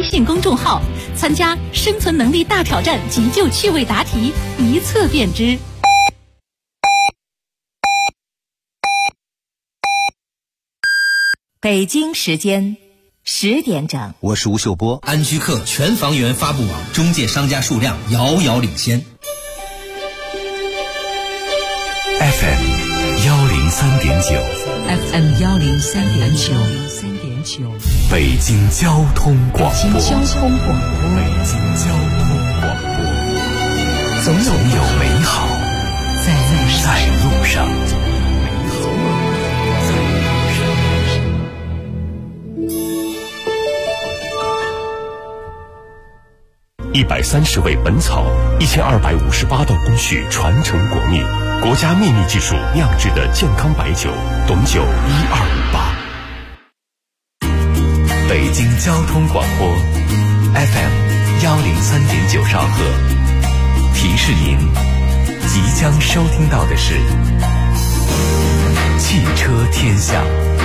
信公众号，参加生存能力大挑战急救趣味答题，一测便知。 北京时间10点整， 我是吴秀波。 安居客全房源发布网中介商家数量遥遥领先。 FM 103.9 FM 103.9， 北京交通广播。 北京交通广播， 总有美好在路上。130味本草，1258道工序传承国秘，国家秘密技术酿制的健康白酒，董酒1258。北京交通广播 FM 103.9兆赫，提示您即将收听到的是汽车天下。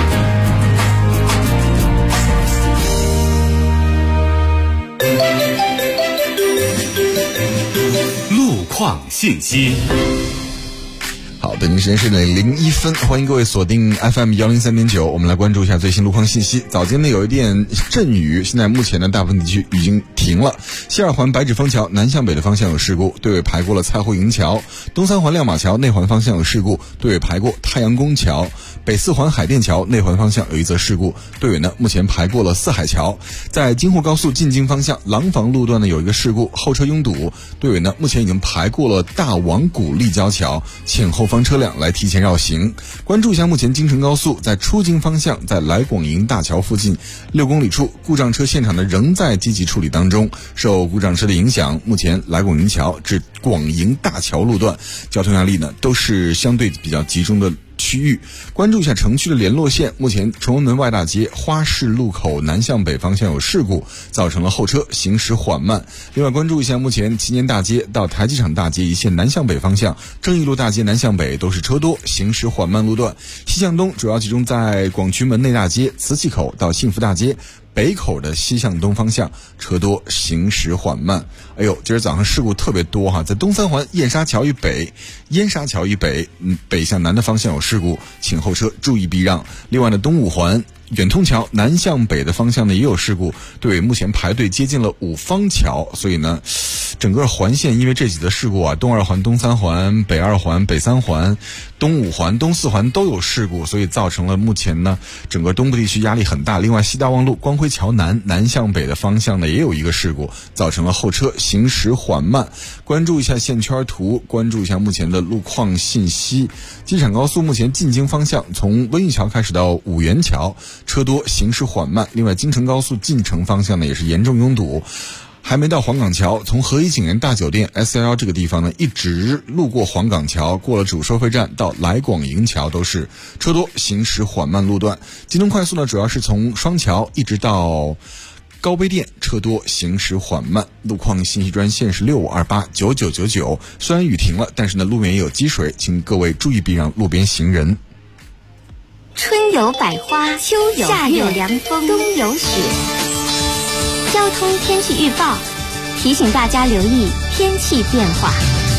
路况信息。 好，北京时间是01分，欢迎各位锁定 FM 103.9，我们来关注一下最新路况信息。早间呢有一点阵雨，现在目前呢大部分地区已经停了。西二环白纸坊桥南向北的方向有事故，队尾排过了蔡湖营桥；东三环亮马桥内环方向有事故，队尾排过太阳宫桥；北四环海淀桥内环方向有一则事故，队尾呢目前排过了四海桥。在京沪高速进京方向廊坊路段呢有一个事故，后车拥堵，队尾呢目前已经排过了大王谷立交桥，请后方车辆来提前绕行。关注一下目前京承高速在出京方向，在来广营大桥附近6公里处故障车现场呢仍在积极处理当中。受故障车的影响，目前来广营桥至广营大桥路段交通压力呢都是相对比较集中的区域。关注一下城区的联络线，目前崇文门外大街花市路口南向北方向有事故，造成了后车行驶缓慢。另外关注一下目前祈年大街到台机场大街一线南向北方向，正义路大街南向北都是车多，行驶缓慢路段。西向东主要集中在广渠门内大街瓷器口到幸福大街北口的西向东方向，车多，行驶缓慢。哎呦，今儿早上事故特别多哈，在东三环燕莎桥以北北向南的方向有事故，请后车注意避让。另外呢，东五环远通桥南向北的方向呢也有事故，对，目前排队接近了五方桥，所以呢整个环线因为这几则事故啊，东二环、东三环、北二环、北三环、东五环、东四环都有事故，所以造成了目前呢整个东部地区压力很大。另外西大望路光辉桥南向北的方向呢也有一个事故，造成了后车行驶缓慢。关注一下线圈图，关注一下目前的路况信息。机场高速目前进京方向从温榆桥开始到五元桥车多，行驶缓慢。另外京承高速进城方向呢也是严重拥堵，还没到黄岗桥，从和颐景园大酒店 S11 这个地方呢一直路过黄岗桥，过了主收费站到来广营桥都是车多，行驶缓慢路段。京东快速呢主要是从双桥一直到高碑店，车多，行驶缓慢。路况信息专线是65289999。虽然雨停了，但是呢路面也有积水，请各位注意避让路边行人。 春有百花，秋有夏有凉风，冬有雪。交通天气预报提醒大家留意天气变化。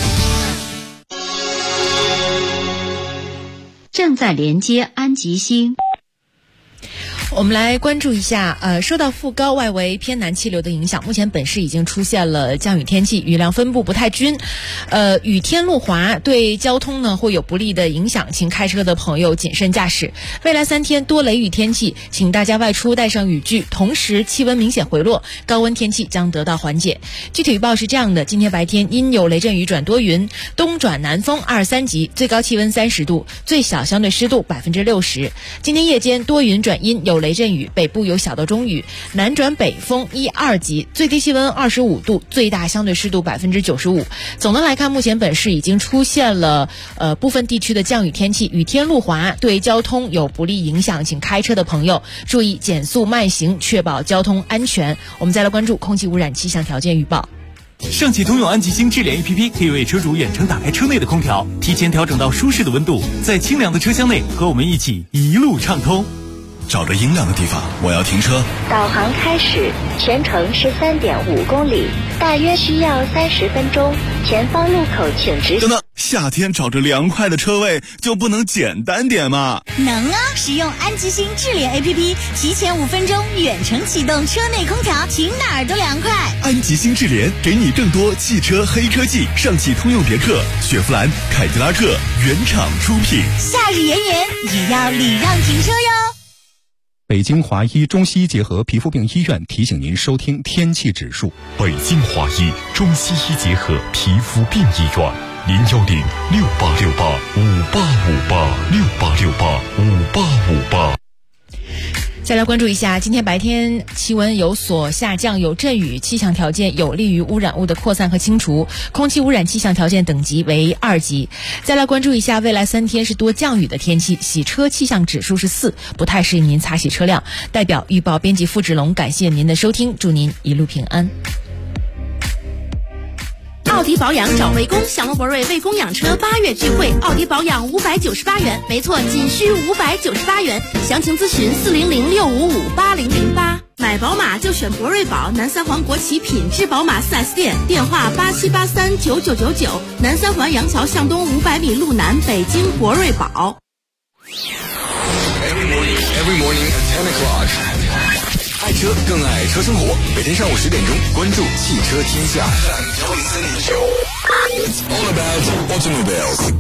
正在连接安吉星。 我们来关注一下，受到副高外围偏南气流的影响，目前本市已经出现了降雨天气，雨量分布不太均，雨天路滑，对交通呢会有不利的影响，请开车的朋友谨慎驾驶。未来3天多雷雨天气，请大家外出带上雨具，同时气温明显回落，高温天气将得到缓解。具体预报是这样的：今天白天阴有雷阵雨转多云，东转南风2、3级，最高气温30度，最小相对湿度60%。今天夜间多云转阴，有雷阵雨，北部有小到中雨，南转北风1、2级，最低气温25度，最大相对湿度95%。总的来看，目前本市已经出现了部分地区的降雨天气，雨天路滑，对交通有不利影响，请开车的朋友注意减速慢行，确保交通安全。我们再来关注空气污染气象条件预报。 上汽通用安吉星智联 APP 可以为车主远程打开车内的空调，提前调整到舒适的温度，在清凉的车厢内和我们一起一路畅通。 找着阴凉的地方，我要停车。 导航开始，全程13.5公里，大约需要30分钟。前方路口请直行。 等等，夏天找着凉快的车位就不能简单点吗？ 能啊！使用安吉星智联 APP， 提前5分钟远程启动车内空调，停哪儿都凉快。 安吉星智联给你更多汽车黑科技，上汽通用别克、雪佛兰、凯迪拉克原厂出品。 夏日炎炎，也要礼让停车哟。 北京华医中西医结合皮肤病医院提醒您收听天气指数。 北京华医中西医结合皮肤病医院，0106868585858，68685858。 再来关注一下，今天白天气温有所下降，有阵雨，气象条件有利于污染物的扩散和清除，空气污染气象条件等级为2级。再来关注一下，未来3天是多降雨的天气，洗车气象指数是4，不太适宜您擦洗车辆。代表预报编辑付志龙，感谢您的收听，祝您一路平安。 奥迪保养找魏工，享乐博瑞魏工养车8月聚会，奥迪保养598元，没错，仅需598元。详情咨询400655808。买宝马就选博瑞宝，南三环国企品质宝马4S店，电话87839999，南三环杨桥向东500米路南，北京博瑞宝。 Every morning at 10 o'clock. 爱车更爱车生活，每天上午10点钟，关注汽车天下。It's all about automobiles.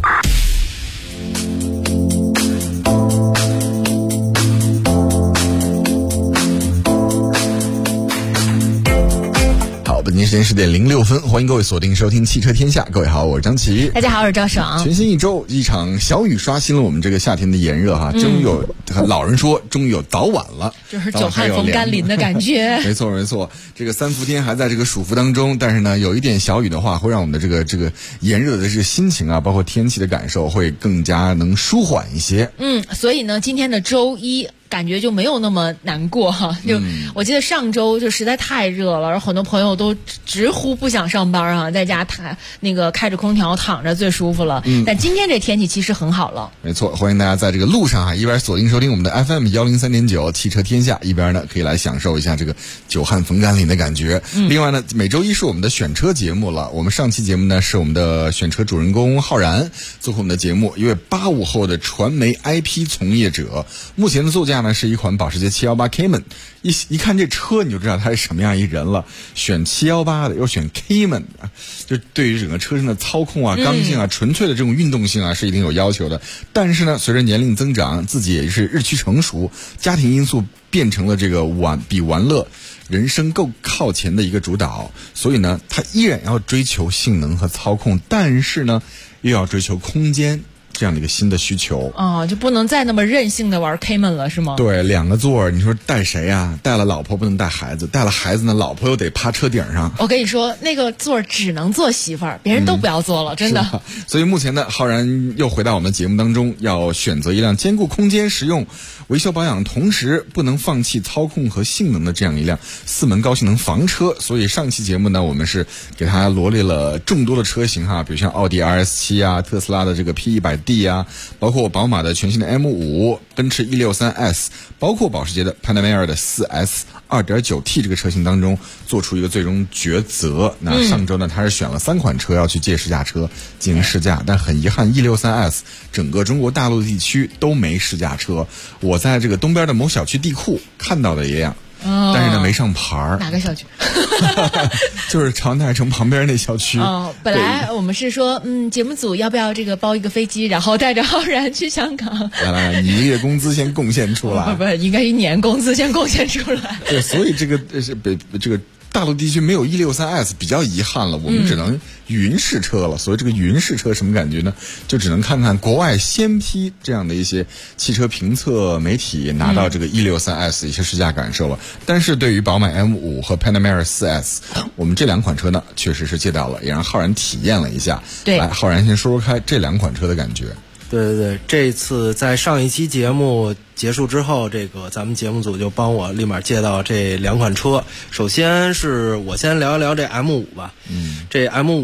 本期时间10点06分，欢迎各位锁定收听汽车天下。各位好，我是张琪。 大家好，我是赵爽。 全新一周，一场小雨刷新了我们这个夏天的炎热哈，终于有老人说终于有早晚了， 就是久旱逢甘霖的感觉。 没错没错，这个3伏天还在这个暑伏当中，但是呢，有一点小雨的话，会让我们的这个炎热的这个心情啊，包括天气的感受会更加能舒缓一些。 所以呢，今天的周一感觉就没有那么难过哈，就我记得上周就实在太热了，然后很多朋友都直呼不想上班啊，在家开着空调躺着最舒服了。但今天这天气其实很好了。 没错，欢迎大家在这个路上一边锁定收听我们的 FM 103.9汽车天下，一边呢可以来享受一下这个久旱逢甘霖的感觉。另外呢，每周一是我们的选车节目了。我们上期节目呢是我们的选车主人公浩然做客我们的节目，一位85后的传媒 IP 从业者，目前的座驾呢是一款保时捷718 Cayman， 一看这车你就知道他是什么样一人了。选718的又选 Cayman， 就对于整个车身的操控啊、刚性啊、纯粹的这种运动性啊是一定有要求的。但是呢，随着年龄增长，自己也是日趋成熟，家庭因素变成了这个比玩乐人生更靠前的一个主导，所以呢，他依然要追求性能和操控，但是呢，又要追求空间。这样的一个新的需求就不能再那么任性的玩 Cayman 了，是吗？ 对，2个座你说带谁啊？带了老婆不能带孩子，带了孩子呢，老婆又得趴车顶上。 我跟你说，那个座只能坐媳妇儿，别人都不要坐了，真的。 所以目前呢，浩然又回到我们的节目当中，要选择一辆兼顾空间、实用、维修保养，同时不能放弃操控和性能的这样一辆4门高性能房车。所以上期节目呢，我们是给他罗列了众多的车型哈，比如像奥迪 RS7 啊，特斯拉的这个 P100D 啊，包括宝马的全新的 M5， 奔驰 E63S， 包括保时捷的 Panamera 的 4S2.9T 这个车型当中做出一个最终抉择。那上周呢，他是选了3款车要去借试驾车进行试驾，但很遗憾 E63S 整个中国大陆地区都没试驾车。我在这个东边的某小区地库看到的一辆，但是呢没上牌儿。 哪个小区？ 就是长泰城旁边那小区。 本来我们是说，节目组要不要这个包一个飞机，然后带着浩然去香港？ 来，你1月工资先贡献出来。 不是，应该1年工资先贡献出来。 对，所以这个大陆地区没有 E63S 比较遗憾了，我们只能云试车了。所以这个云试车什么感觉呢？就只能看看国外先批这样的一些汽车评测媒体拿到这个 E63S 一些试驾感受了。但是对于宝马 M5 和 Panamera 4S， 我们这2款车呢确实是借到了，也让浩然体验了一下。 对， 来，浩然先说开这2款车的感觉。 对，这次在上一期节目结束之后，这个咱们节目组就帮我立马借到这2款车。首先是我先聊一聊这 M5 吧。这 M5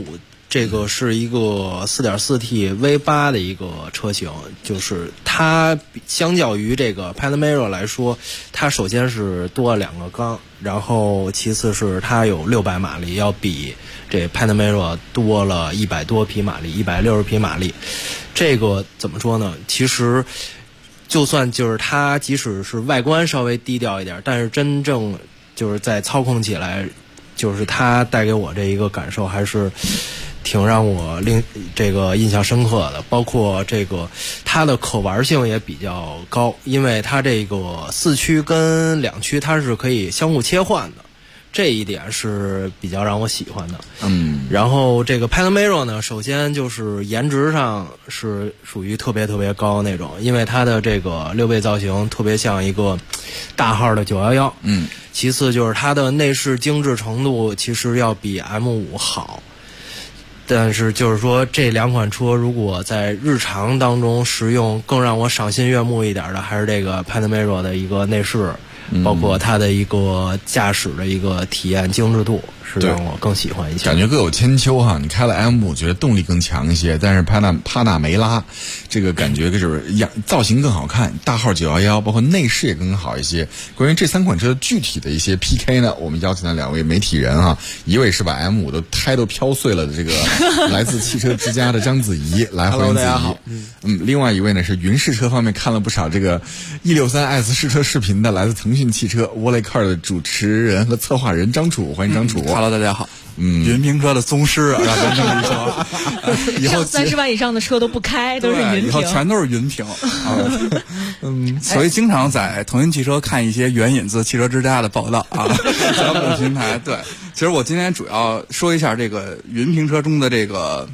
这个是一个 4.4T V8 的一个车型，就是它相较于这个 Panamera 来说，它首先是多了2个缸，然后其次是它有600马力，要比这 Panamera 多了100多匹马力，160匹马力。这个怎么说呢？其实就算就是它即使是外观稍微低调一点，但是真正就是在操控起来，就是它带给我这一个感受还是挺让我这个印象深刻的。包括这个它的可玩性也比较高，因为它这个4驱跟2驱它是可以相互切换的，这一点是比较让我喜欢的。然后这个 Panamera 呢，首先就是颜值上是属于特别特别高那种，因为它的这个6倍造型特别像一个大号的911。其次就是它的内饰精致程度其实要比 M5 好，但是就是说这2款车如果在日常当中使用，更让我赏心悦目一点的还是这个 Panamera 的一个内饰，包括它的一个驾驶的一个体验精致度，是让我更喜欢一些。 感觉各有千秋哈，你开了 M5 觉得动力更强一些，但是帕纳梅拉这个感觉就是造型更好看，大号911，包括内饰也更好一些。关于这3款车具体的一些 PK 呢，我们邀请了2位媒体人哈，一位是把 M5 的胎都飘碎了的这个来自汽车之家的张子怡，来欢迎子怡。大家好。另外一位呢是云试车方面看了不少这个 E63S 试车视频的，来自腾讯汽车 Volleycar 的主持人和策划人张楚，欢迎张楚。 Hello， 大家好。云评车的宗师啊，让这么一说，以后 30万以上的车都不开，都是云评， 以后全都是云评啊。所以经常在腾讯汽车看一些援引自汽车之家的报道啊，小本平台。对，其实我今天主要说一下这个云评车中的这个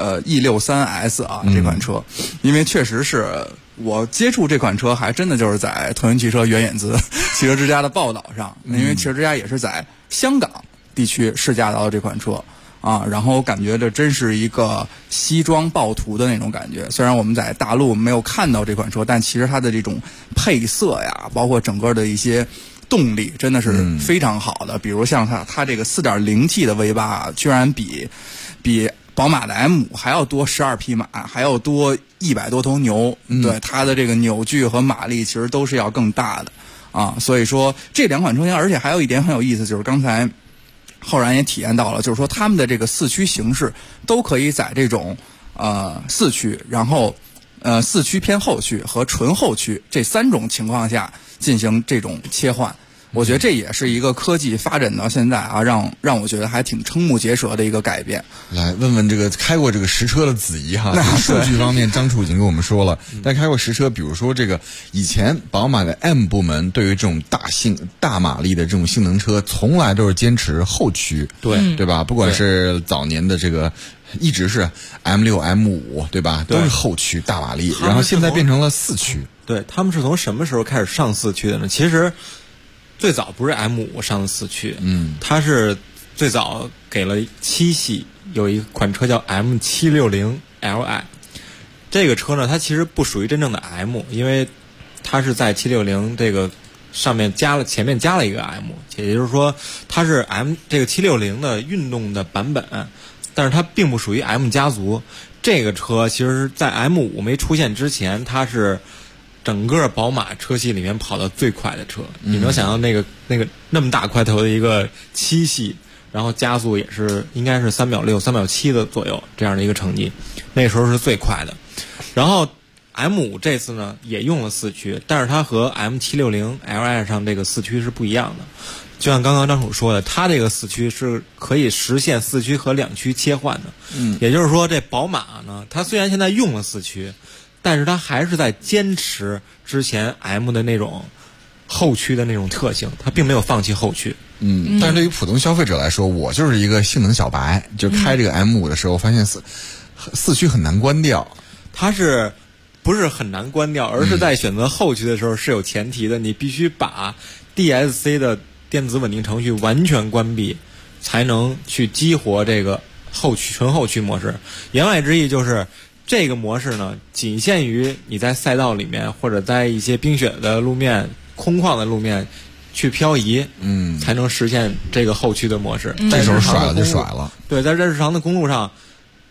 E63S 啊这款车，因为确实是我接触这款车还真的就是在腾讯汽车援引自汽车之家的报道上，因为汽车之家也是在香港地区试驾到的这款车啊，然后感觉这真是一个西装暴徒的那种感觉。虽然我们在大陆没有看到这款车，但其实它的这种配色呀，包括整个的一些动力真的是非常好的。比如像它这个 4.0T 的 V8 居然比宝马的 M5 还要多12匹马，还要多100多头牛。对，它的这个扭矩和马力其实都是要更大的啊。所以说这2款车型，而且还有一点很有意思，就是刚才浩然也体验到了，就是说他们的这个4驱形式都可以在这种4驱，然后4驱偏后驱和纯后驱这3种情况下进行这种切换。我觉得这也是一个科技发展到现在啊，让我觉得还挺瞠目结舌的一个改变。 来问问这个开过这个实车的子怡哈，数据方面张楚已经跟我们说了，但开过实车，比如说这个以前宝马的 M 部门对于这种大马力的这种性能车，从来都是坚持后驱，对吧？不管是早年的这个一直是 M6、M5， 对吧？都是后驱大马力，然后现在变成了4驱。 对，他们是从什么时候开始上4驱的呢？其实最早不是 M5 上的4驱，它是最早给了7系有一款车叫 M760Li， 这个车呢，它其实不属于真正的 M， 因为它是在760这个上面前面加了一个 M， 也就是说它是这个760的运动的版本，但是它并不属于 M 家族。这个车其实在 M5 没出现之前，它是整个宝马车系里面跑得最快的车。你能想象那么大块头的一个7系，然后加速也是应该是3秒6、3秒7的左右这样的一个成绩，那个时候是最快的。然后 M5 这次呢也用了4驱，但是它和 M760Li 上这个4驱是不一样的。就像刚刚张楚说的，它这个4驱是可以实现4驱和2驱切换的。也就是说这宝马呢，它虽然现在用了4驱，但是它还是在坚持之前 M 的那种后驱的那种特性，它并没有放弃后驱。 但是对于普通消费者来说，我就是一个性能小白，就开这个 M5 的时候，发现四驱很难关掉。 它是不是很难关掉，而是在选择后驱的时候是有前提的，你必须把 DSC 的电子稳定程序完全关闭，才能去激活这个纯后驱模式。言外之意就是这个模式呢，仅限于你在赛道里面或者在一些冰雪的路面、空旷的路面去漂移，才能实现这个后驱的模式。 这时候甩了就甩了。 对，在日常的公路上，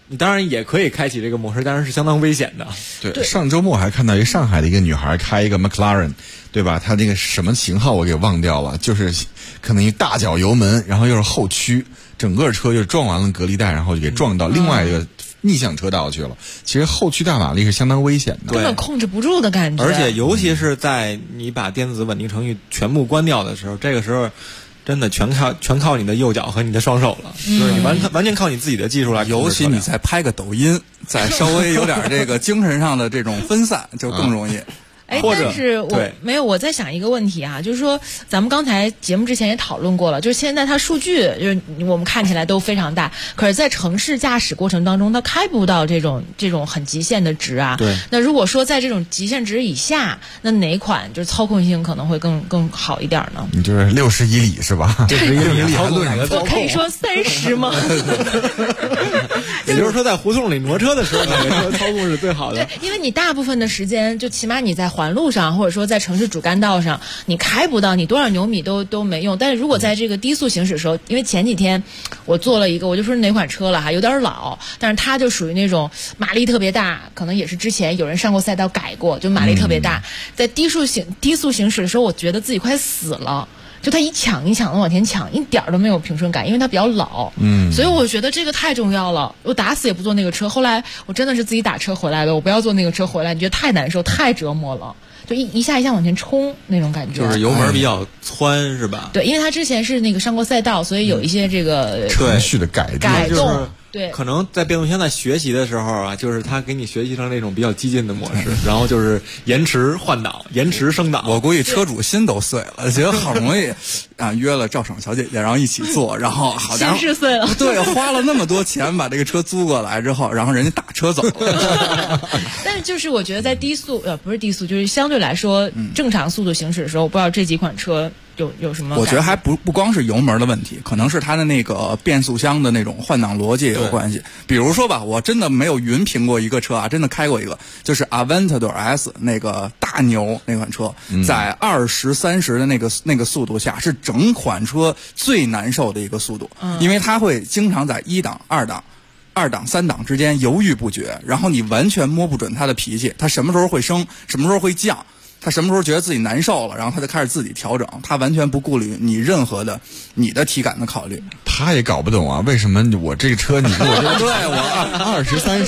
你当然也可以开启这个模式，当然是相当危险的。 对，上周末还看到一个上海的一个女孩开一个 McLaren， 对吧？她那个什么型号我给忘掉了，就是可能一大脚油门，然后又是后驱，整个车就撞完了隔离带，然后就给撞到另外一个逆向车道去了。其实后驱大马力是相当危险的， 根本控制不住的感觉。 而且尤其是在你把电子稳定程序全部关掉的时候，这个时候真的全靠你的右脚和你的双手了，就是你完全靠你自己的技术来。 尤其你再拍个抖音，再稍微有点这个精神上的这种分散，就更容易。 但是我在想一个问题啊，就是说咱们刚才节目之前也讨论过了，就是现在它数据就是我们看起来都非常大，可是在城市驾驶过程当中它开不到这种很极限的值啊。 对。 那如果说在这种极限值以下，那哪款就是操控性可能会更好一点呢？ 你就是61里是吧？61里操控哪个？ 我可以说30吗？ 也就是说，在胡同里挪车的时候，哪个车操控是最好的？ 对，因为你大部分的时间，就起码你在环路上，或者说在城市主干道上，你开不到，你多少牛米都没用。但是如果在这个低速行驶的时候，因为前几天我做了一个，我就说哪款车了哈，有点老，但是它就属于那种马力特别大，可能也是之前有人上过赛道改过，就马力特别大。在低速行驶的时候，我觉得自己快死了。就它一抢的往前抢，一点都没有平顺感，因为它比较老。所以我觉得这个太重要了，我打死也不坐那个车。后来我真的是自己打车回来的，我不要坐那个车回来，你觉得太难受，太折磨了。就一下往前冲那种感觉， 就是油门比较窜，是吧？ 对，因为他之前是那个上过赛道，所以有一些这个程序的改动。对， 可能在变速箱在学习的时候啊，就是他给你学习成那种比较激进的模式，然后就是延迟换挡、延迟升档。 我估计车主心都碎了，觉得好容易约了赵爽小姐姐，然后一起坐，然后好家伙， 心是碎了。 对，花了那么多钱把这个车租过来之后，然后人家打车走了。 但是就是我觉得在低速不是低速，就是相对来说正常速度行驶的时候，我不知道这几款车有什么？ 我觉得还不光是油门的问题，可能是它的那个变速箱的那种换挡逻辑也有关系。比如说吧，我真的没有云评过一个车啊，真的开过一个，就是 Aventador S 那个大牛那款车，在20、30的那个速度下，是整款车最难受的一个速度，因为它会经常在1档、2档、3档之间犹豫不决，然后你完全摸不准它的脾气，它什么时候会升，什么时候会降。他什么时候觉得自己难受了，然后他就开始自己调整，他完全不顾虑你任何的你的体感的考虑。 他也搞不懂啊，为什么我这个车你跟我这个对我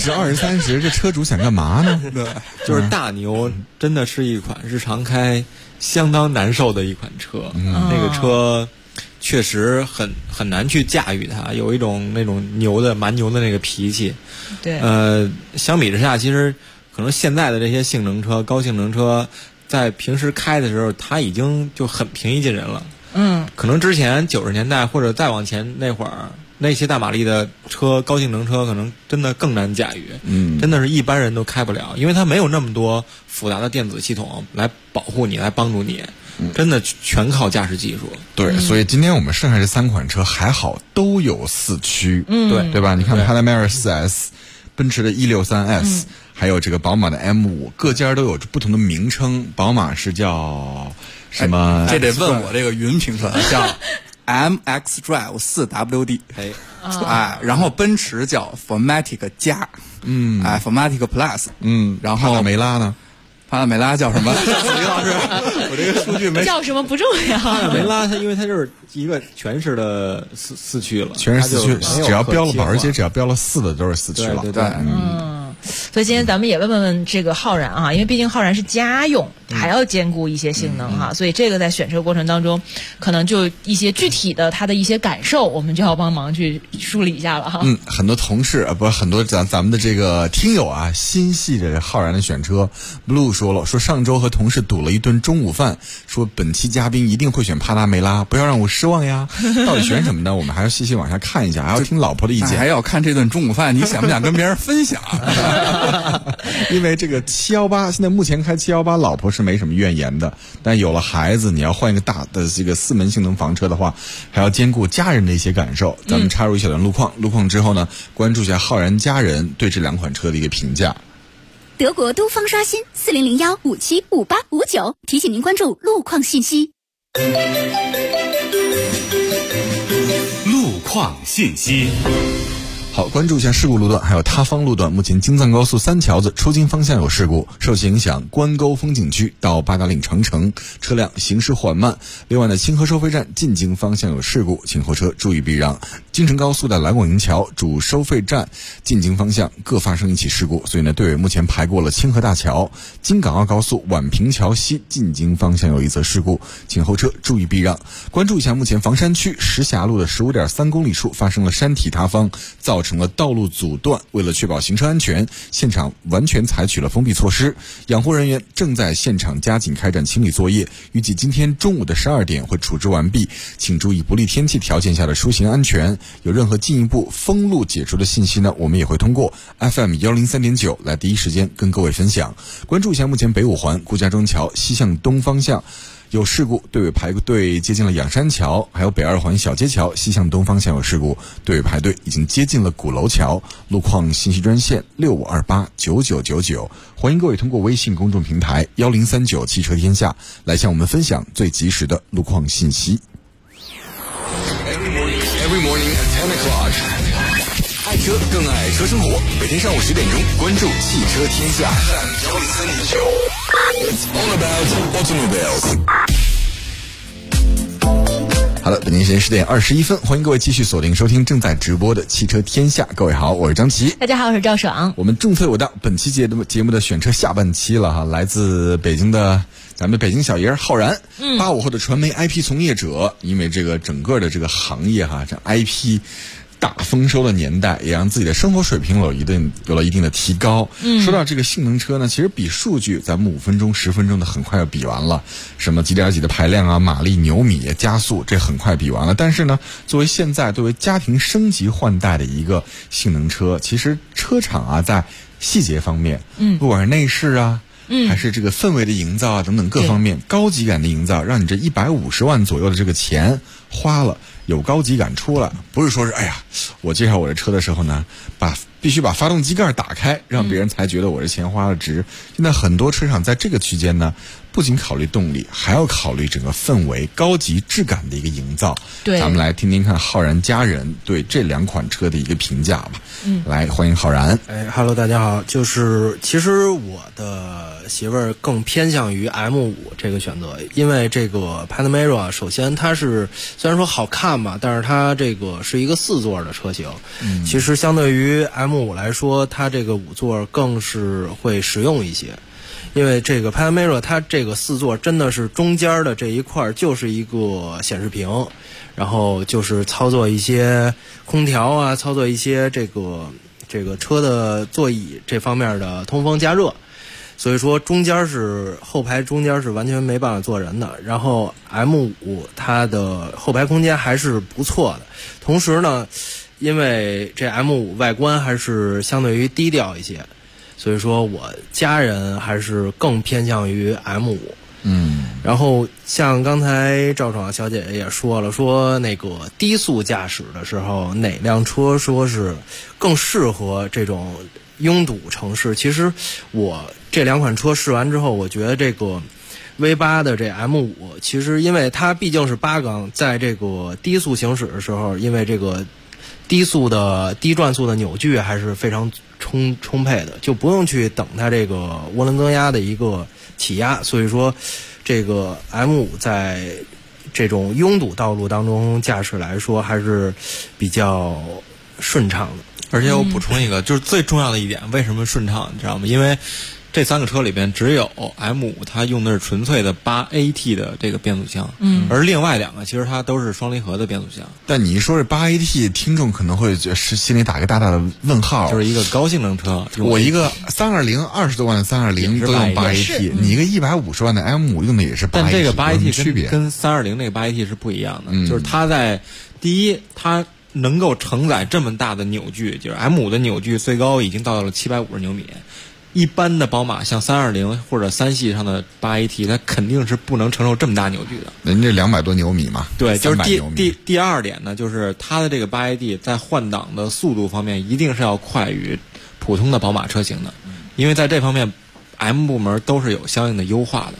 20、30，这车主想干嘛呢？ 对，就是大牛真的是一款日常开相当难受的一款车，那个车确实很难去驾驭它，有一种那种蛮牛的那个脾气。 对， 相比之下，其实可能现在的这些性能车、高性能车，在平时开的时候，它已经就很平易近人了。可能之前90年代或者再往前那会儿，那些大马力的车、高性能车，可能真的更难驾驭。真的是一般人都开不了，因为它没有那么多复杂的电子系统来保护你、来帮助你。真的全靠驾驶技术。 对，所以今天我们剩下这3款车还好都有4驱，对吧？你看 Panamera 4S。奔驰的163S，还有这个宝马的 M5，各家都有不同的名称。宝马是叫什么？ 这得问我这个云评测，叫 MX Drive 4WD。然后奔驰叫 Formatic 加，Formatic Plus。然后帕拉梅拉呢？ 帕拉梅拉叫什么？李老师，我这个数据没叫什么不重要。 帕拉梅拉它因为它就是一个全时的四驱了， 全是4驱，只要标了保时捷只要标了4的都是4驱了。 对， 所以今天咱们也问这个浩然啊，因为毕竟浩然是家用，还要兼顾一些性能哈，所以这个在选车过程当中，可能就一些具体的他的一些感受，我们就要帮忙去梳理一下了哈。 很多同事很多咱们的这个听友啊，心系着浩然的选车。Blue 说上周和同事赌了一顿中午饭，说本期嘉宾一定会选帕拉梅拉，不要让我失望呀。到底选什么呢？我们还要细细往下看一下，还要听老婆的意见， 还要看这顿中午饭，你想不想跟别人分享？ 因为这个718现在目前开718，老婆是没什么怨言的，但有了孩子，你要换一个大的这个4门性能房车的话，还要兼顾家人的一些感受。咱们插入一小段路况之后呢，关注一下浩然家人对这2款车的一个评价。 德国东方刷新4001575859，提醒您关注路况信息。 路况信息。 好，关注一下事故路段，还有他方路段。目前京藏高速三桥子出京方向有事故，受其影响，关沟风景区到八达岭长城车辆行驶缓慢。另外呢，清河收费站进京方向有事故，请后车注意避让。京承高速的来广营桥主收费站进京方向各发生一起事故，所以呢，队委目前排过了清河大桥。京港澳高速宛平桥西进京方向有一则事故，请后车注意避让。关注一下，目前房山区石峡路的15.3公里处发生了山体塌方，造成了道路阻断。为了确保行车安全，现场完全采取了封闭措施，养护人员正在现场加紧开展清理作业，预计今天中午的12点会处置完毕。请注意不利天气条件下的出行安全。有任何进一步封路解除的信息呢，我们也会通过 FM 103.9来第一时间跟各位分享。关注一下目前北五环顾家庄桥西向东方向有事故，队委排队接近了仰山桥，还有北二环小街桥西向东方向有事故，队委排队已经接近了鼓楼桥。路况信息专线65289999，欢迎各位通过微信公众平台1039汽车天下来向我们分享最及时的路况信息。 Every morning at 10 o'clock， 爱车更爱车生活，每天上午10点钟关注汽车天下。It's all about automobiles。 好的，北京时间10点21分，欢迎各位继续锁定收听正在直播的汽车天下。各位好，我是张琪。 大家好，我是赵爽。 我们重推我到本期节目的选车下半期了哈，来自北京的咱们的北京小爷浩然，85后的传媒 IP 从业者，因为这个整个的这个行业哈，这 IP大丰收的年代，也让自己的生活水平有了一定的提高。说到这个性能车呢，其实比数据咱们5分钟10分钟的很快要比完了，什么几点几的排量啊，马力牛米加速，这很快比完了。但是呢，作为家庭升级换代的一个性能车，其实车厂啊在细节方面，不管是内饰啊，还是这个氛围的营造啊等等各方面高级感的营造，让你这150万左右的这个钱花了，有高级感出来。不是说是我介绍我这车的时候呢，必须把发动机盖打开，让别人才觉得我这钱花了值。现在很多车厂在这个区间呢，不仅考虑动力，还要考虑整个氛围、高级质感的一个营造。对，咱们来听听看浩然家人对这两款车的一个评价吧。来，欢迎浩然。 Hello， 大家好。就是其实我的媳妇儿更偏向于 M5 这个选择，因为这个 Panamera 首先它是虽然说好看吧，但是它这个是一个4座的车型。其实相对于 M5 来说，它这个5座更是会实用一些。因为这个 Panamera 它这个4座真的是中间的这一块就是一个显示屏，然后就是操作一些空调啊，操作一些这个车的座椅这方面的通风加热，所以说后排中间是完全没办法坐人的。然后 M5 它的后排空间还是不错的，同时呢，因为这 M5 外观还是相对于低调一些，所以说我家人还是更偏向于 M5。然后像刚才赵爽小姐姐也说了，说那个低速驾驶的时候哪辆车说是更适合这种拥堵城市。其实我这两款车试完之后，我觉得这个 V8 的这 M5 其实因为它毕竟是8缸，在这个低速行驶的时候，因为这个低转速的扭矩还是非常充沛的，就不用去等它这个涡轮增压的一个起压，所以说这个 M5 在这种拥堵道路当中驾驶来说还是比较顺畅的。 而且我补充一个，就是最重要的一点，为什么顺畅你知道吗？因为这3个车里边只有 M5 它用的是纯粹的8AT 的这个变速箱，而另外2个其实它都是双离合的变速箱。 但你一说这 8AT， 听众可能会心里打个大大的问号， 就是一个高性能车。 我一个320 20多万的320都用 8AT， 你一个150万的 M5 用的也是 8AT， 但这个 8AT 区别跟320那个 8AT 是不一样的，就是它在第一它能够承载这么大的扭矩，就是 M5 的扭矩最高已经到了750牛米。一般的宝马像320或者3系上的 8AT， 它肯定是不能承受这么大扭矩的。 人这200多牛米嘛。 对，就是第二点呢，就是它的这个 8AT 在换挡的速度方面一定是要快于普通的宝马车型的，因为在这方面 M 部门都是有相应的优化的。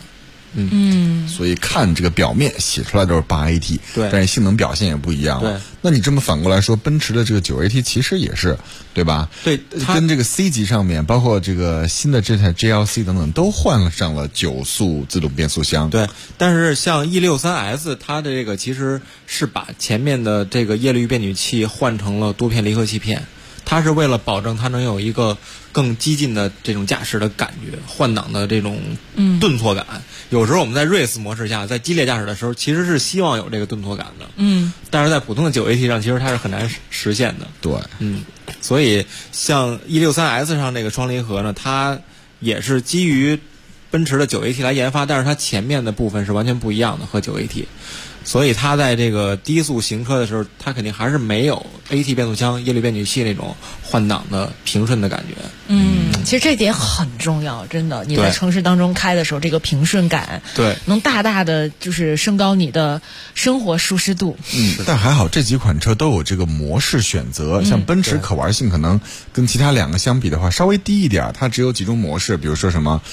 所以看这个表面写出来都是8AT， 对， 但是性能表现也不一样了。 对， 那你这么反过来说，奔驰的这个9AT 其实也是，对吧？ 对， 跟这个 C 级上面，包括这个新的这台 GLC 等等，都换上了9速自动变速箱。 对，但是像 E63S 它的这个其实是把前面的这个液力变矩器换成了多片离合器片。它是为了保证它能有一个更激进的这种驾驶的感觉，换挡的这种顿挫感。有时候我们在 race 模式下，在激烈驾驶的时候，其实是希望有这个顿挫感的。但是在普通的9AT 上，其实它是很难实现的。 对， 所以像 E63S 上这个双离合呢，它也是基于奔驰的9AT 来研发，但是它前面的部分是完全不一样的，和9AT。所以它在这个低速行车的时候，它肯定还是没有 AT 变速箱、液力变矩器那种换挡的平顺的感觉。 其实这点很重要，真的。你在城市当中开的时候，这个平顺感， 对， 能大大的就是升高你的生活舒适度。 但还好这几款车都有这个模式选择，像奔驰可玩性可能跟其他两个相比的话稍微低一点，它只有几种模式，比如说什么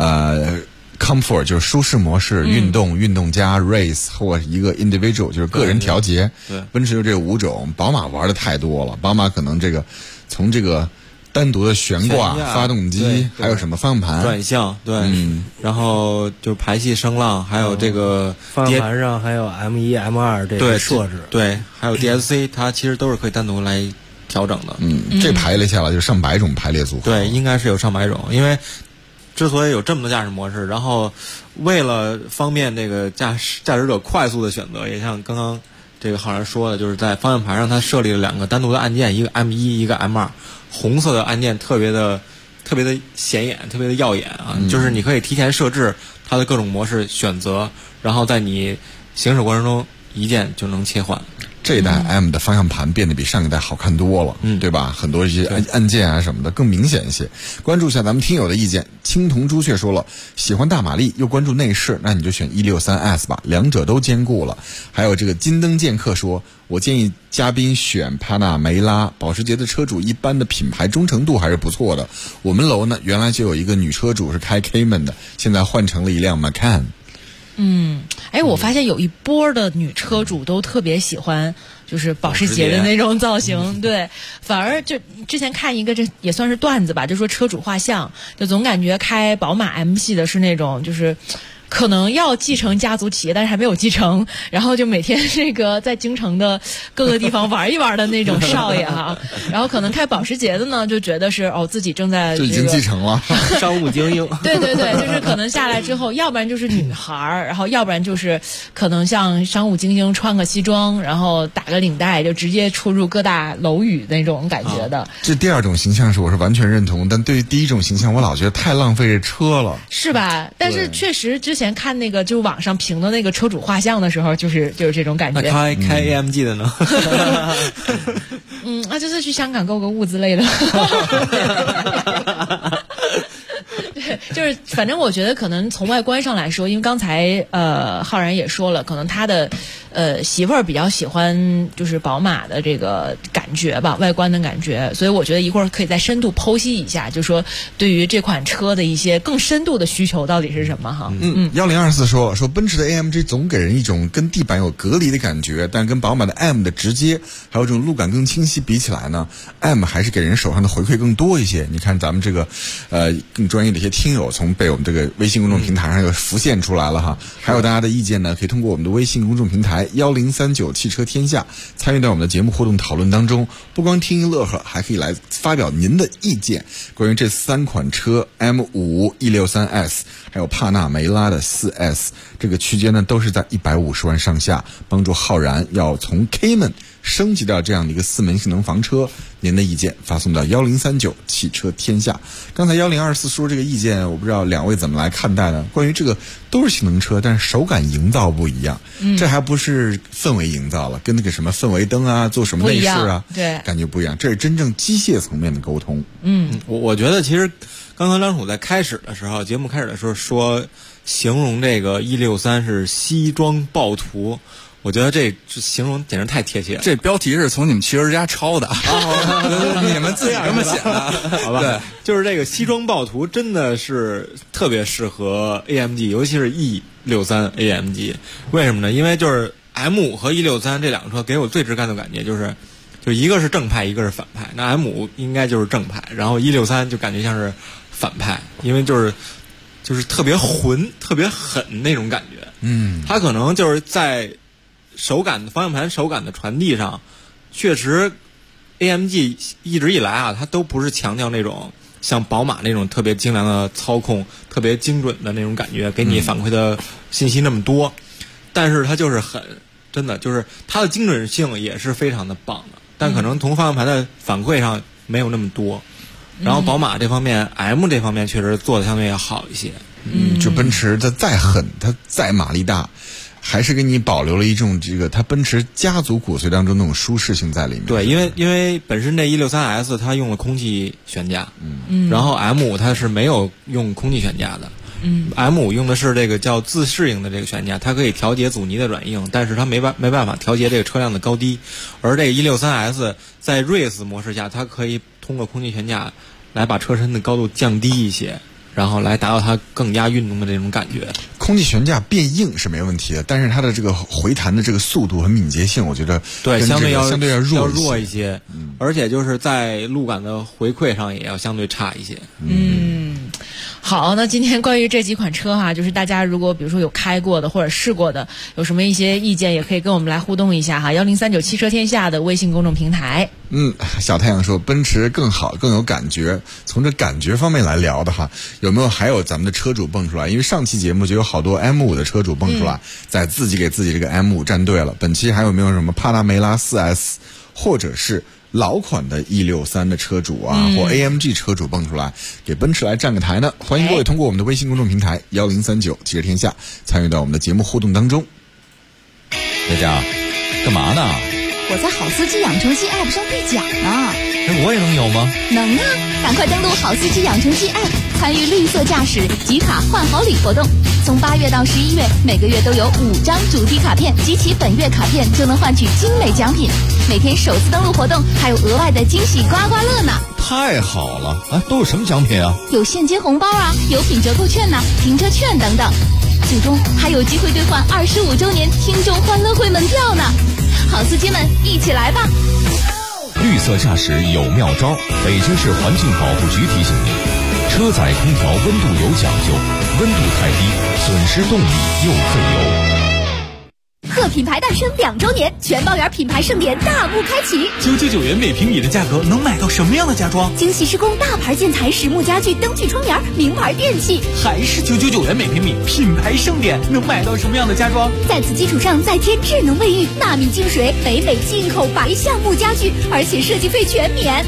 Comfort 就是舒适模式，运动加 Race 或者一个 Individual 就是个人调节。 对， 奔驰就这5种，宝马玩的太多了。宝马可能这个从这个单独的悬挂、发动机，还有什么方向盘、 转向，对，然后就是排气声浪，还有这个方向盘上还有 M1、M2 这个设置， 对，还有 DSC， 它其实都是可以单独来调整的。 这排列下来就上百种排列组合。 对，应该是有上百种，因为之所以有这么多驾驶模式，然后为了方便这个驾驶者快速的选择，也像刚刚这个浩然说的，就是在方向盘上它设立了2个单独的按键，一个 M1，一个 M2，红色的按键特别的显眼，特别的耀眼啊！就是你可以提前设置它的各种模式选择，然后在你行驶过程中一键就能切换。 这一代 M 的方向盘变得比上一代好看多了，对吧？很多一些按键啊什么的更明显一些。关注一下咱们听友的意见。青铜朱雀说了，喜欢大马力又关注内饰，那你就选 E63S 吧，两者都兼顾了。还有这个金灯剑客说，我建议嘉宾选帕纳梅拉，保时捷的车主一般的品牌忠诚度还是不错的。我们楼呢原来就有一个女车主是开 Cayman 的，现在换成了一辆 Macan。 我发现有一波的女车主都特别喜欢就是保时捷的那种造型，对，反而就之前看一个这也算是段子吧，就说车主画像，就总感觉开宝马 M 系的是那种就是可能要继承家族企业，但是还没有继承，然后就每天这个在京城的各个地方玩一玩的那种少爷哈。然后可能开保时捷的呢，就觉得是自己正在就已经继承了商务精英。 对，就是可能下来之后，要不然就是女孩儿，然后要不然就是可能像商务精英穿个西装，然后打个领带，就直接出入各大楼宇那种感觉的。 这第二种形象是我是完全认同，但对于第一种形象，我老觉得太浪费这车了， 是吧？但是确实之前看那个就网上评的那个车主画像的时候，就是这种感觉。 那开 AMG 的呢？ 那就是去香港购个物之类的。对，就是反正我觉得可能从外观上来说，因为刚才浩然也说了，可能他的媳妇儿比较喜欢就是宝马的这个感觉吧，外观的感觉，所以我觉得一会儿可以再深度剖析一下，就说对于这款车的一些更深度的需求到底是什么哈。 1024说奔驰的 AMG 总给人一种跟地板有隔离的感觉，但跟宝马的 M 的直接还有这种路感更清晰比起来呢， M 还是给人手上的回馈更多一些。你看咱们这个更专业的一些听友从被我们这个微信公众平台上又浮现出来了哈。还有大家的意见呢，可以通过我们的微信公众平台1039汽车天下参与到我们的节目互动讨论当中，不光听乐呵，还可以来发表您的意见。关于这3款车 M5 E63S 还有帕纳梅拉的 4S 这个区间呢，都是在150万上下，帮助浩然要从 Cayman 升级到这样的一个4门性能房车。您的意见发送到1039汽车天下。刚才1024说这个意见，我不知道两位怎么来看待呢？关于这个都是性能车，但是手感营造不一样，这还不是氛围营造了，跟那个什么氛围灯啊，做什么内饰啊， 对， 感觉不一样。这是真正机械层面的沟通。 我觉得其实刚刚张楚在节目开始的时候说形容这个E63是西装暴徒， 我觉得这形容简直太贴切了。 这标题是从你们汽车之家抄的，你们自己这么写的， 好吧？对，就是这个西装暴徒真的是特别适合 AMG， 尤其是 E63 AMG。为什么呢？因为就是 M5 和 E63 这两个车给我最直观的感觉就是一个是正派，一个是反派。那 M5 应该就是正派，然后 E63 就感觉像是反派，因为就是特别混、特别狠那种感觉。它可能就是在方向盘手感的传递上，确实 AMG 一直以来啊，它都不是强调那种像宝马那种特别精良的操控、特别精准的那种感觉，给你反馈的信息那么多。但是它就是很真的，就是它的精准性也是非常的棒的，但可能从方向盘的反馈上没有那么多。然后宝马这方面，M 这方面确实做的相对要好一些。 就奔驰它再狠，它再马力大，还是给你保留了一种它奔驰家族骨髓当中那种舒适性在里面。 对，因为本身这 163S 它用了空气悬架，然后 M5 它是没有用空气悬架的。M5 用的是这个叫自适应的这个悬架，它可以调节阻尼的软硬，但是它没办法调节这个车辆的高低。而这个 163S 在 Race 模式下，它可以通过空气悬架来把车身的高度降低一些，然后来达到它更加运动的这种感觉。 空气悬架变硬是没问题的，但是它的这个回弹的这个速度和敏捷性，我觉得对相对要弱一些，而且就是在路感的回馈上也要相对差一些。 好，那今天关于这几款车哈，就是大家如果比如说有开过的或者试过的，有什么一些意见，也可以跟我们来互动一下哈。1039汽车天下的微信公众平台。 小太阳说奔驰更好，更有感觉。从这感觉方面来聊的话，有没有还有咱们的车主蹦出来？因为上期节目就有好多 M5 的车主蹦出来，在自己给自己这个 M5 站队了。本期还有没有什么帕拉梅拉 4S 或者是老款的 E63 的车主啊，或 AMG 车主蹦出来，给奔驰来站个台呢？欢迎各位通过我们的微信公众平台1039汽车天下参与到我们的节目互动当中。 佳佳，干嘛呢？ 我在好司机养成系 App 上兑奖呢。 我也能有吗？ 能啊！赶快登录好司机养成系 App， 参与绿色驾驶集卡换好礼活动。从8月到11月，每个月都有5张主题卡片，集齐本月卡片就能换取精美奖品。每天首次登录活动还有额外的惊喜刮刮乐呢！ 太好了！都有什么奖品啊？ 有现金红包啊，有品折扣券呢，停车券等等。最终还有机会兑换25周年听众欢乐会门票呢！好司机们，一起来吧！ 绿色驾驶有妙招，北京市环境保护局提醒您：车载空调温度有讲究，温度太低，损失动力又费油。 贺品牌诞生2周年，全包圆品牌盛典大幕开启。 999元每平米的价格能买到什么样的家装？ 精细施工大牌建材、实木家具、灯具窗帘、名牌电器， 还是999元每平米？品牌盛典能买到什么样的家装？ 在此基础上再添智能卫浴、纳米净水、北美进口白橡木家具，而且设计费全免。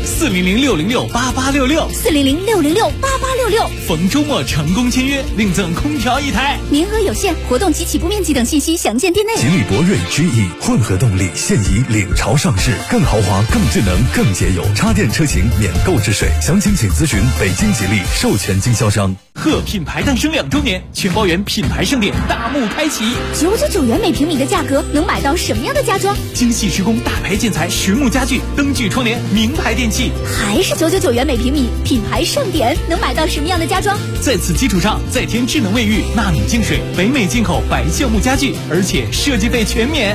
400-606-8866，400-606-8866，逢周末成功签约，另赠空调1台， 名额有限，活动及起步面积等信息详见店内。 吉利博瑞 GE 混合动力现已领潮上市，更豪华、更智能、更节油，插电车型免购置税。详情请咨询北京吉利授权经销商。 贺品牌诞生2周年，全包圆品牌盛典大幕开启。 999元每平米的价格能买到什么样的家装？ 精细施工大牌建材、实木家具、灯具窗帘、名牌电器， 还是999元每平米？品牌盛典能买到什么样的家装？ 在此基础上再添智能卫浴、纳米净水、北美进口白橡木家具，而且设计费全免。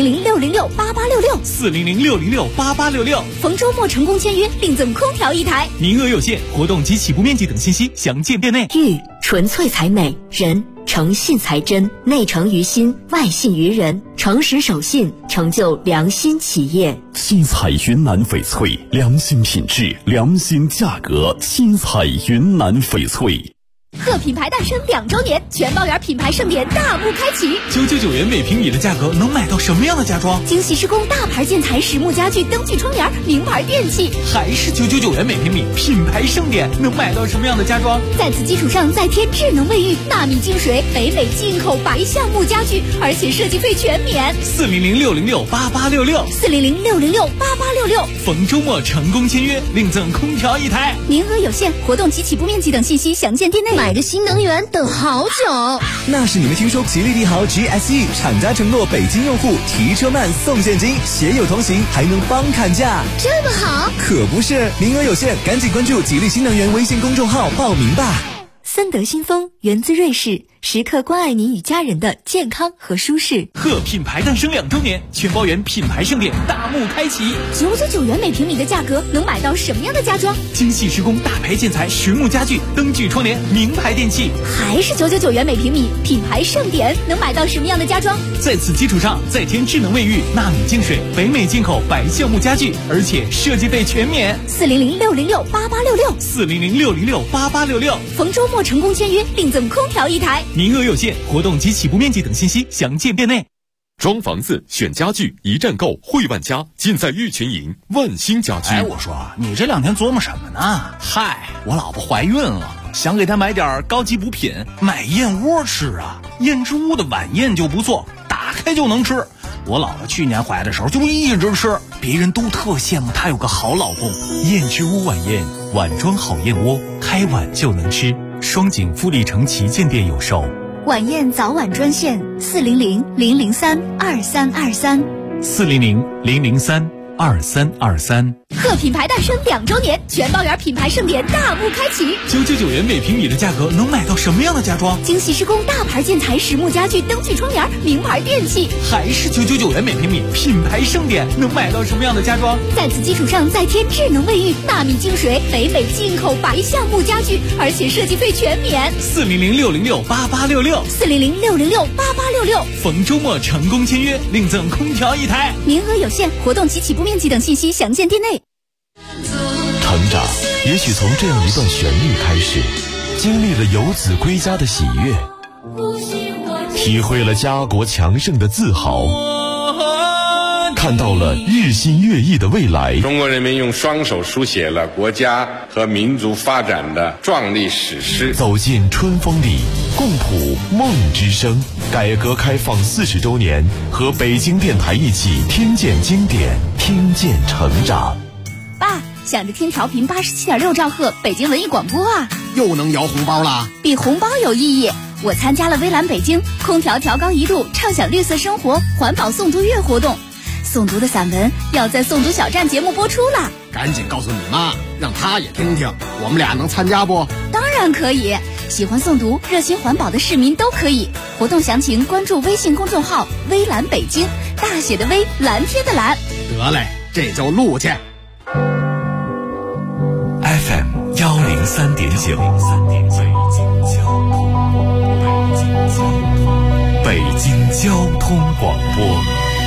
400-606-8866，400-606-8866，逢周末成功签约，另赠空调1台， 名额有限，活动及起步面积等信息详见店内。 玉纯粹才美，人诚信才真，内诚于心，外信于人，诚实守信，成就良心企业。 七彩云南翡翠，良心品质，良心价格，七彩云南翡翠。 贺品牌诞生2周年，全包圆品牌盛典大幕开启。 999元每平米的价格能买到什么样的家装？ 精细施工大牌建材、实木家具、灯具窗帘、名牌电器， 还是999元每平米？品牌盛典能买到什么样的家装？ 在此基础上再添智能卫浴、纳米净水、北美进口白橡木家具，而且设计费全免。 400-606-8866，400-606-8866，逢周末成功签约，另赠空调1台， 名额有限，活动及起步面积等信息详见店内。 买着新能源等好久。 那是你没听说吉利帝豪 GSE 厂家承诺北京用户提车慢送现金，携友同行还能帮砍价， 这么好？ 可不是，名额有限，赶紧关注吉利新能源微信公众号报名吧。 森德新风源自瑞士，时刻关爱您与家人的健康和舒适。 贺品牌诞生2周年，全包园品牌盛典大幕开启 ，999元每平米的价格能买到什么样的家装？ 精细施工、大牌建材、实木家具、灯具窗帘、名牌电器， 还是999元每平米，品牌盛典能买到什么样的家装？ 在此基础上再添智能卫浴、纳米净水、北美进口白橡木家具，而且设计费全免。 400-606-8866，400-606-8866，逢周末成功签约，另赠空调1台， 名额有限，活动及起步面积等信息详见店内。 装房子选家具一站购汇万家，尽在玉群营万兴家居。 我说你这2天琢磨什么呢？嗨，我老婆怀孕了，想给她买点高级补品，买燕窝吃啊。燕之屋的晚宴就不错，打开就能吃。我老婆去年怀的时候就一直吃，别人都特羡慕她有个好老公。 燕之屋晚宴，碗装好燕窝，开碗就能吃。双井富力城旗舰店有售。 晚宴早晚专线 400-003-2323，400-003-2323。 贺品牌诞生2周年，全包园品牌盛典大幕开启 ，999元每平米的价格能买到什么样的家装？ 精细施工、大牌建材、实木家具、灯具窗帘、名牌电器， 还是999元每平米，品牌盛典能买到什么样的家装？ 在此基础上再添智能卫浴、纳米净水、北美进口白橡木家具，而且设计费全免。 400-606-8866，400-606-8866，逢周末成功签约，另赠空调1台， 名额有限，活动及起步面积等信息详见店内。 成长也许从这样一段旋律开始，经历了游子归家的喜悦，体会了家国强盛的自豪，看到了日新月异的未来。 中国人民用双手书写了国家和民族发展的壮丽史诗。 走进春风里，共谱梦之声。改革开放40周年，和北京电台一起听见经典，听见成长。 爸，想着听调频87.6兆赫北京文艺广播啊， 又能摇红包啦！ 比红包有意义。我参加了微蓝北京空调调高1度，畅享绿色生活环保诵读月活动。诵读的散文要在诵读小站节目播出了， 赶紧告诉你妈，让她也听听。我们俩能参加不？ 当然可以，喜欢诵读、热心环保的市民都可以。活动详情关注微信公众号“微蓝北京”，大写的微，蓝天的蓝。 得嘞，这就录去。 FM 103.9，北京交通广播，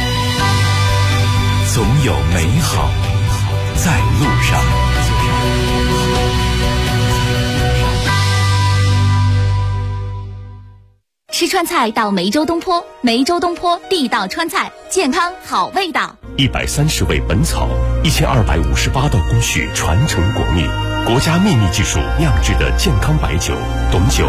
总有美好在路上。 吃川菜到梅州东坡，梅州东坡地道川菜，健康好味道。 130味本草，1258道工序传承国秘，国家秘密技术酿制的健康白酒，董酒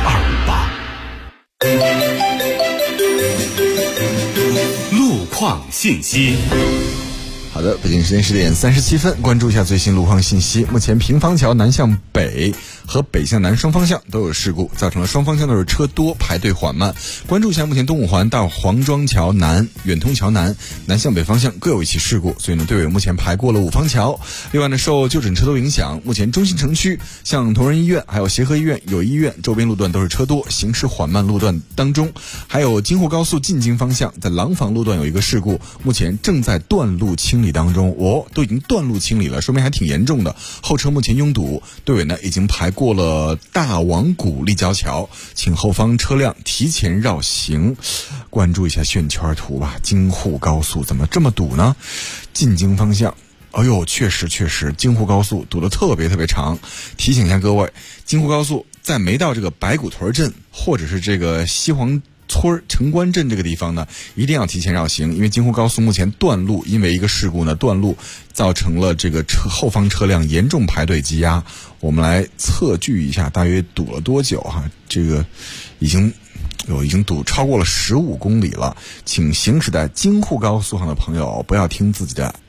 1258。 路况信息。 好的，北京时间10点37分，关注一下最新路况信息。目前平房桥南向北和北向南双方向都有事故，造成了双方向都是车多，排队缓慢。关注一下目前东五环到黄庄桥南、远通桥南南向北方向各有一起事故，所以呢队尾目前排过了五方桥。另外呢，受就诊车多影响，目前中心城区像同仁医院还有协和医院、友谊医院周边路段都是车多，行驶缓慢路段当中。还有京沪高速进京方向在廊坊路段有一个事故，目前正在断路清理当中，都已经断路清理了，说明还挺严重的，后车目前拥堵，队尾呢已经排过了大王谷立交桥，请后方车辆提前绕行。关注一下炫圈图吧，京沪高速怎么这么堵呢？进京方向哎呦，确实京沪高速堵得特别长。提醒一下各位，京沪高速在没到这个白骨屯镇或者是这个西黄村城关镇这个地方呢，一定要提前绕行，因为京沪高速目前断路，因为一个事故呢断路，造成了这个后方车辆严重排队积压。我们来测距一下，大约堵了多久哈？这个已经堵超过了15公里了。请行驶在京沪高速上的朋友不要听自己的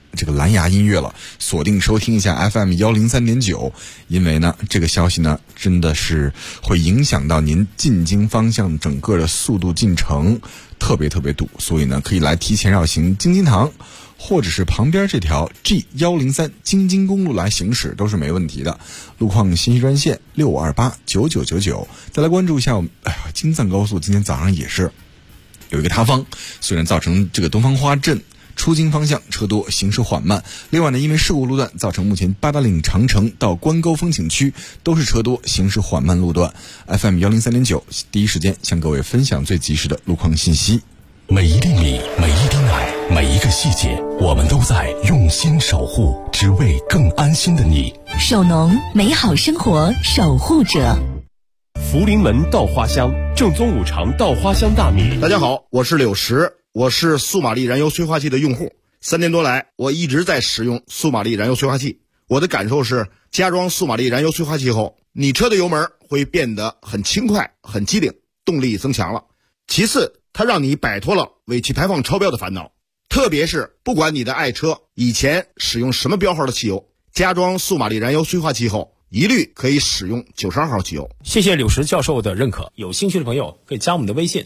这个蓝牙音乐了，锁定收听一下 FM 103.9，因为呢这个消息呢真的是会影响到您进京方向整个的速度进程，特别堵，所以呢可以来提前绕行京津塘，或者是旁边这条 G103 京津公路来行驶都是没问题的。路况信息专线65289999。再来关注一下我们，京藏高速今天早上也是有一个塌方，虽然造成这个东方花镇出京方向车多，行驶缓慢。另外呢，因为事故路段造成目前八达岭长城到关沟风景区都是车多，行驶缓慢路段。FM 103.9第一时间向各位分享最及时的路况信息。 每一粒米，每一滴奶，每一个细节，我们都在用心守护，只为更安心的你。 守农，美好生活守护者。 福临门稻花香，正宗五常稻花香大米。 大家好，我是柳石，我是速马力燃油催化器的用户。3年多来，我一直在使用速马力燃油催化器。我的感受是，加装速马力燃油催化器后，你车的油门会变得很轻快、很机灵，动力增强了。其次，它让你摆脱了尾气排放超标的烦恼。特别是不管你的爱车以前使用什么标号的汽油，加装速马力燃油催化器后，一律可以使用92号汽油。 谢谢柳石教授的认可，有兴趣的朋友可以加我们的微信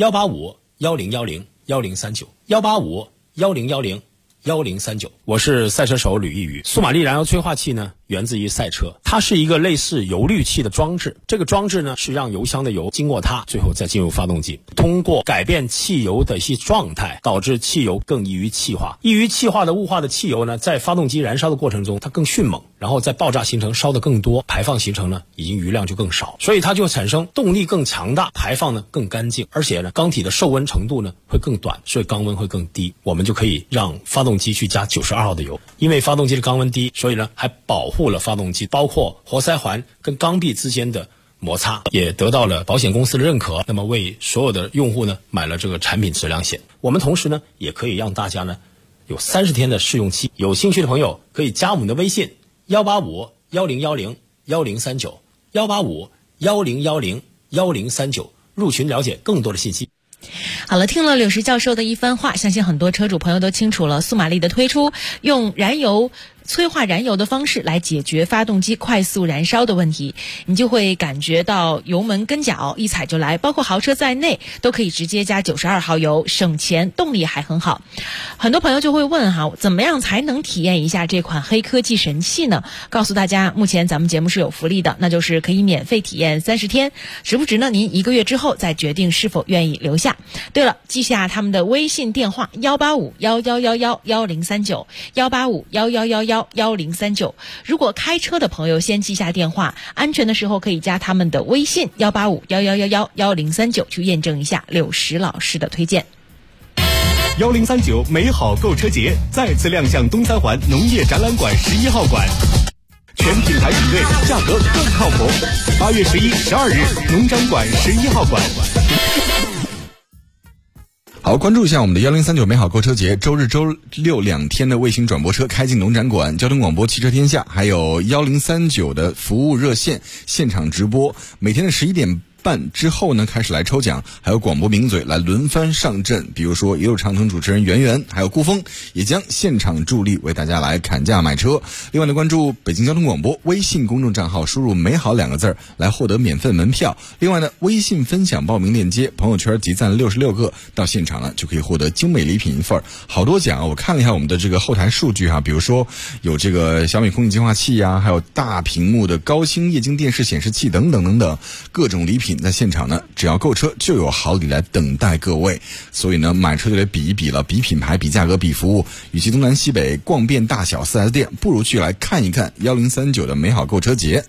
185-1010-1039，185-1010-1039。我是赛车手吕一宇。速马力燃油催化器呢，源自于赛车，它是一个类似油滤器的装置。这个装置呢，是让油箱的油经过它，最后再进入发动机，通过改变汽油的一些状态，导致汽油更易于气化。易于气化的雾化的汽油呢，在发动机燃烧的过程中，它更迅猛，然后在爆炸形成烧得更多，排放形成呢，已经余量就更少，所以它就产生动力更强大，排放呢更干净，而且呢，缸体的受温程度呢会更短，所以缸温会更低。我们就可以让发动机去加92号的油，因为发动机的缸温低，所以呢还保护了发动机，包括活塞环跟缸壁之间的摩擦，也得到了保险公司的认可。那么为所有的用户呢买了这个产品质量险。我们同时呢也可以让大家呢有30天的试用期。有兴趣的朋友可以加我们的微信185-1010-1039，185-1010-1039，入群了解更多的信息。 好了，听了柳石教授的一番话，相信很多车主朋友都清楚了，速马力的推出用燃油催化燃油的方式来解决发动机快速燃烧的问题，你就会感觉到油门跟脚一踩就来，包括豪车在内都可以直接加92号油，省钱，动力还很好。很多朋友就会问怎么样才能体验一下这款黑科技神器呢？告诉大家，目前咱们节目是有福利的，那就是可以免费体验30天，值不值呢？您1个月之后再决定是否愿意留下。对了，记下他们的微信电话185-1111-1039，185-1111-1039。如果开车的朋友先记下电话，安全的时候可以加他们的微信185-1111-1039去验证一下柳石老师的推荐。 1039美好购车节再次亮相东三环农业展览馆11号馆，全品牌比对，价格更靠谱。8月11、12日，农展馆11号馆。 好，关注一下我们的1039美好购车节，周日、周六2天的卫星转播车开进农展馆，交通广播汽车天下，还有1039的服务热线现场直播，每天的11点半之后呢开始来抽奖，还有广播名嘴来轮番上阵，比如说一路长城主持人圆圆还有顾峰也将现场助力为大家来砍价买车。另外呢，关注北京交通广播微信公众账号，输入美好2个字来获得免费门票。另外呢，微信分享报名链接，朋友圈集赞66个，到现场呢就可以获得精美礼品1份。好多奖，我看了一下我们的这个后台数据比如说有这个小米空气净化器还有大屏幕的高清液晶电视显示器等等等等，各种礼品在现场呢，只要购车就有好礼来等待各位。所以呢，买车就得比一比了，比品牌，比价格，比服务。与其东南西北逛遍大小 4S 店，不如去来看一看1039的美好购车节。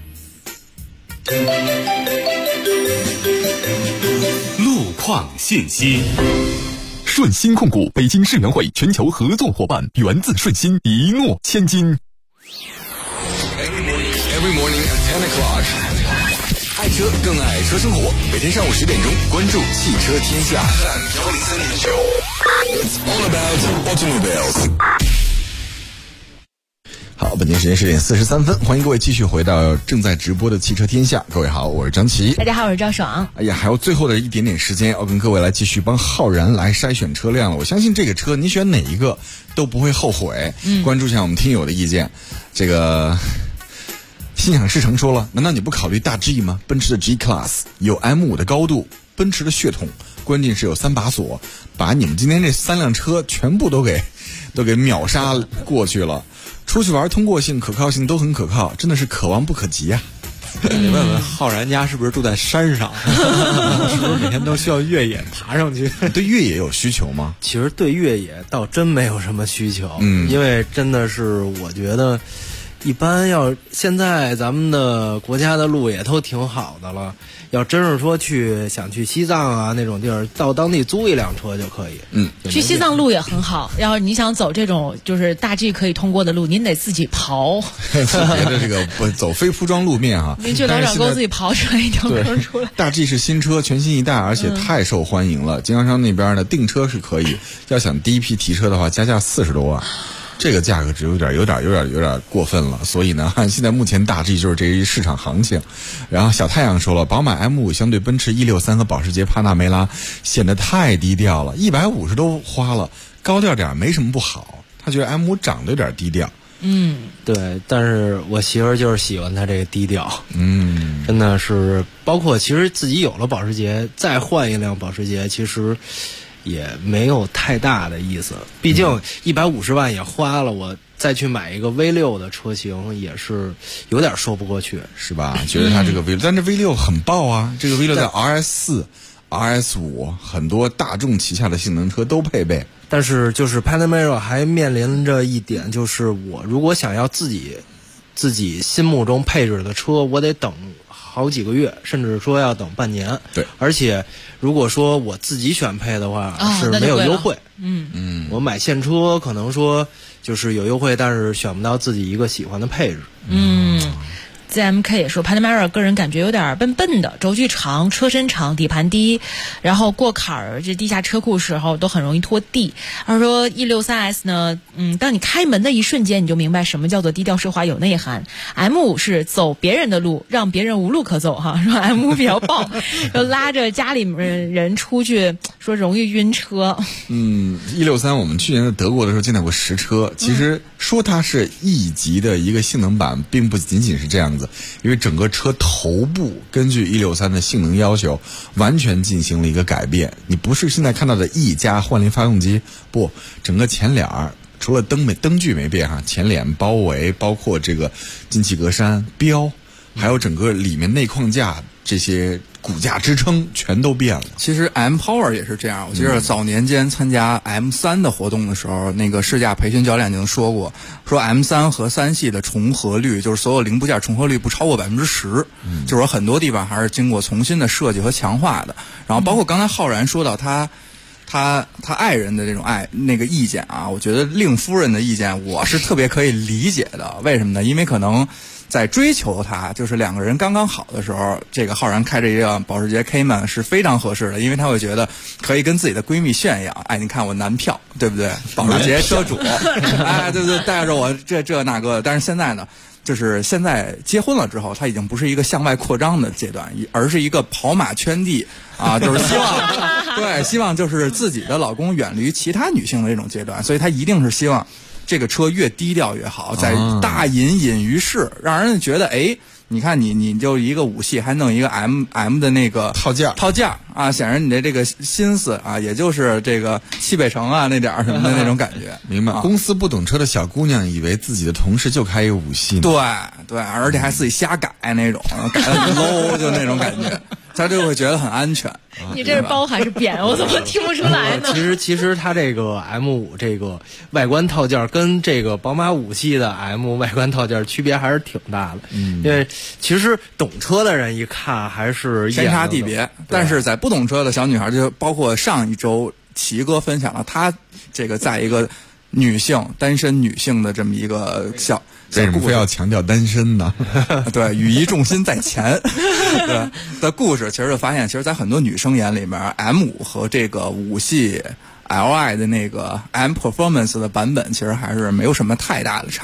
路况信息。顺鑫控股北京世园会全球合作伙伴，源自顺鑫，一诺千金。 Every morning at 10 o'clock， 爱车更爱车生活。每天上午10点钟，关注汽车天下103.9。It's all about automobiles。 好，本间时间10点43分，欢迎各位继续回到正在直播的汽车天下。各位好，我是张琪。 大家好，我是赵爽。 哎呀，还有最后的一点点时间，要跟各位来继续帮浩然来筛选车辆了。我相信这个车你选哪一个都不会后悔。关注一下我们听友的意见。这个心想事成说了，难道你不考虑大 G 吗？奔驰的 G Class 有 M5 的高度，奔驰的血统，关键是有3把锁，把你们今天这3辆车全部都给秒杀过去了。出去玩通过性可靠性都很可靠，真的是可望不可及啊。 你问问浩然家是不是住在山上是不是每天都需要越野爬上去？ 对越野有需求吗？ 其实对越野倒真没有什么需求，因为真的是我觉得一般现在咱们的国家的路也都挺好的了，要真是说想去西藏啊那种地儿，到当地租一辆车就可以。 去西藏路也很好，要是你想走这种就是大 G 可以通过的路，您得自己刨。 别的这个不走非铺装路面啊， 您去老掌沟自己刨出来一条坑出来。 大 G 是新车，全新一代，而且太受欢迎了。经销商那边呢订车是可以，要想第一批提车的话，加价40多万。这个价格值有点过分了，所以呢，现在目前大 G 就是这一市场行情。然后小太阳说了，宝马 M5 相对奔驰163和保时捷帕纳梅拉显得太低调了，150都花了，高调点没什么不好。他觉得 M5 长得有点低调。 对，但是我媳妇儿就是喜欢他这个低调。真的是，包括其实自己有了保时捷，再换一辆保时捷，其实也没有太大的意思，毕竟150万也花了，我再去买一个 V6 的车型也是有点说不过去， 是吧？觉得它这个 V6，但是 V6 很爆啊，这个 V6 在 RS4、RS5 很多大众旗下的性能车都配备。 但是就是 Panamera 还面临着一点，就是我如果想要自己心目中配置的车，我得等好几个月，甚至说要等半年。 对， 而且如果说我自己选配的话，是没有优惠。我买现车可能说就是有优惠，但是选不到自己一个喜欢的配置。 ZMK 也说 Panamera 个人感觉有点笨笨的，轴距长，车身长，底盘低，然后过坎儿这地下车库时候都很容易拖地。他说 E63S 呢，当你开门的一瞬间，你就明白什么叫做低调奢华有内涵。M5 是走别人的路，让别人无路可走哈。说 M5 比较爆，又拉着家里人出去，说容易晕车。 E63我们去年在德国的时候见到过实车，其实说它是 E 级的一个性能版，并不仅仅是这样子。因为整个车头部根据163的性能要求完全进行了一个改变，你不是现在看到的 E 加换林发动机，不，整个前脸除了灯具没变哈，前脸包围包括这个进气格栅标，还有整个里面内框架这些骨架支撑全都变了。 其实 M Power 也是这样，我记得早年间参加 M3 的活动的时候，那个试驾培训教练已经说过，说 M3 和3系的重合率，就是所有零部件重合率不超过10%，就是说很多地方还是经过重新的设计和强化的。然后包括刚才浩然说到他爱人的这种那个意见啊，我觉得令夫人的意见我是特别可以理解的。为什么呢？因为可能在追求他，就是两个人刚刚好的时候，这个浩然开着一辆保时捷 Cayman 是非常合适的，因为他会觉得可以跟自己的闺蜜炫耀，你看我男票，对不对？保时捷车主，对，带着我这那个。但是现在呢，就是现在结婚了之后，他已经不是一个向外扩张的阶段，而是一个跑马圈地啊，就是希望就是自己的老公远离其他女性的这种阶段，所以他一定是希望这个车越低调越好，在大隐于市，让人觉得你看你就一个5系还弄一个 M 的那个套件啊，显然你的这个心思啊，也就是这个西北城啊那点什么的那种感觉。 明白。公司不懂车的小姑娘以为自己的同事就开一个5系呢。对，而且还自己瞎改那种，改得很 low 就那种感觉。他就会觉得很安全。 你这是包还是扁？我怎么听不出来呢？ 其实它这个 M5 这个外观套件跟这个宝马5系的 M 外观套件区别还是挺大的。因为其实懂车的人一看还是天差地别，但是在不懂车的小女孩，就包括上一周齐哥分享了他这个在一个单身女性的这么一个小。 为什么非要强调单身呢？ 对，语义重心在前。对的故事，其实就发现，其实，在很多女生眼里面 ，M5 和这个5系 Li 的那个 M Performance 的版本，其实还是没有什么太大的差别。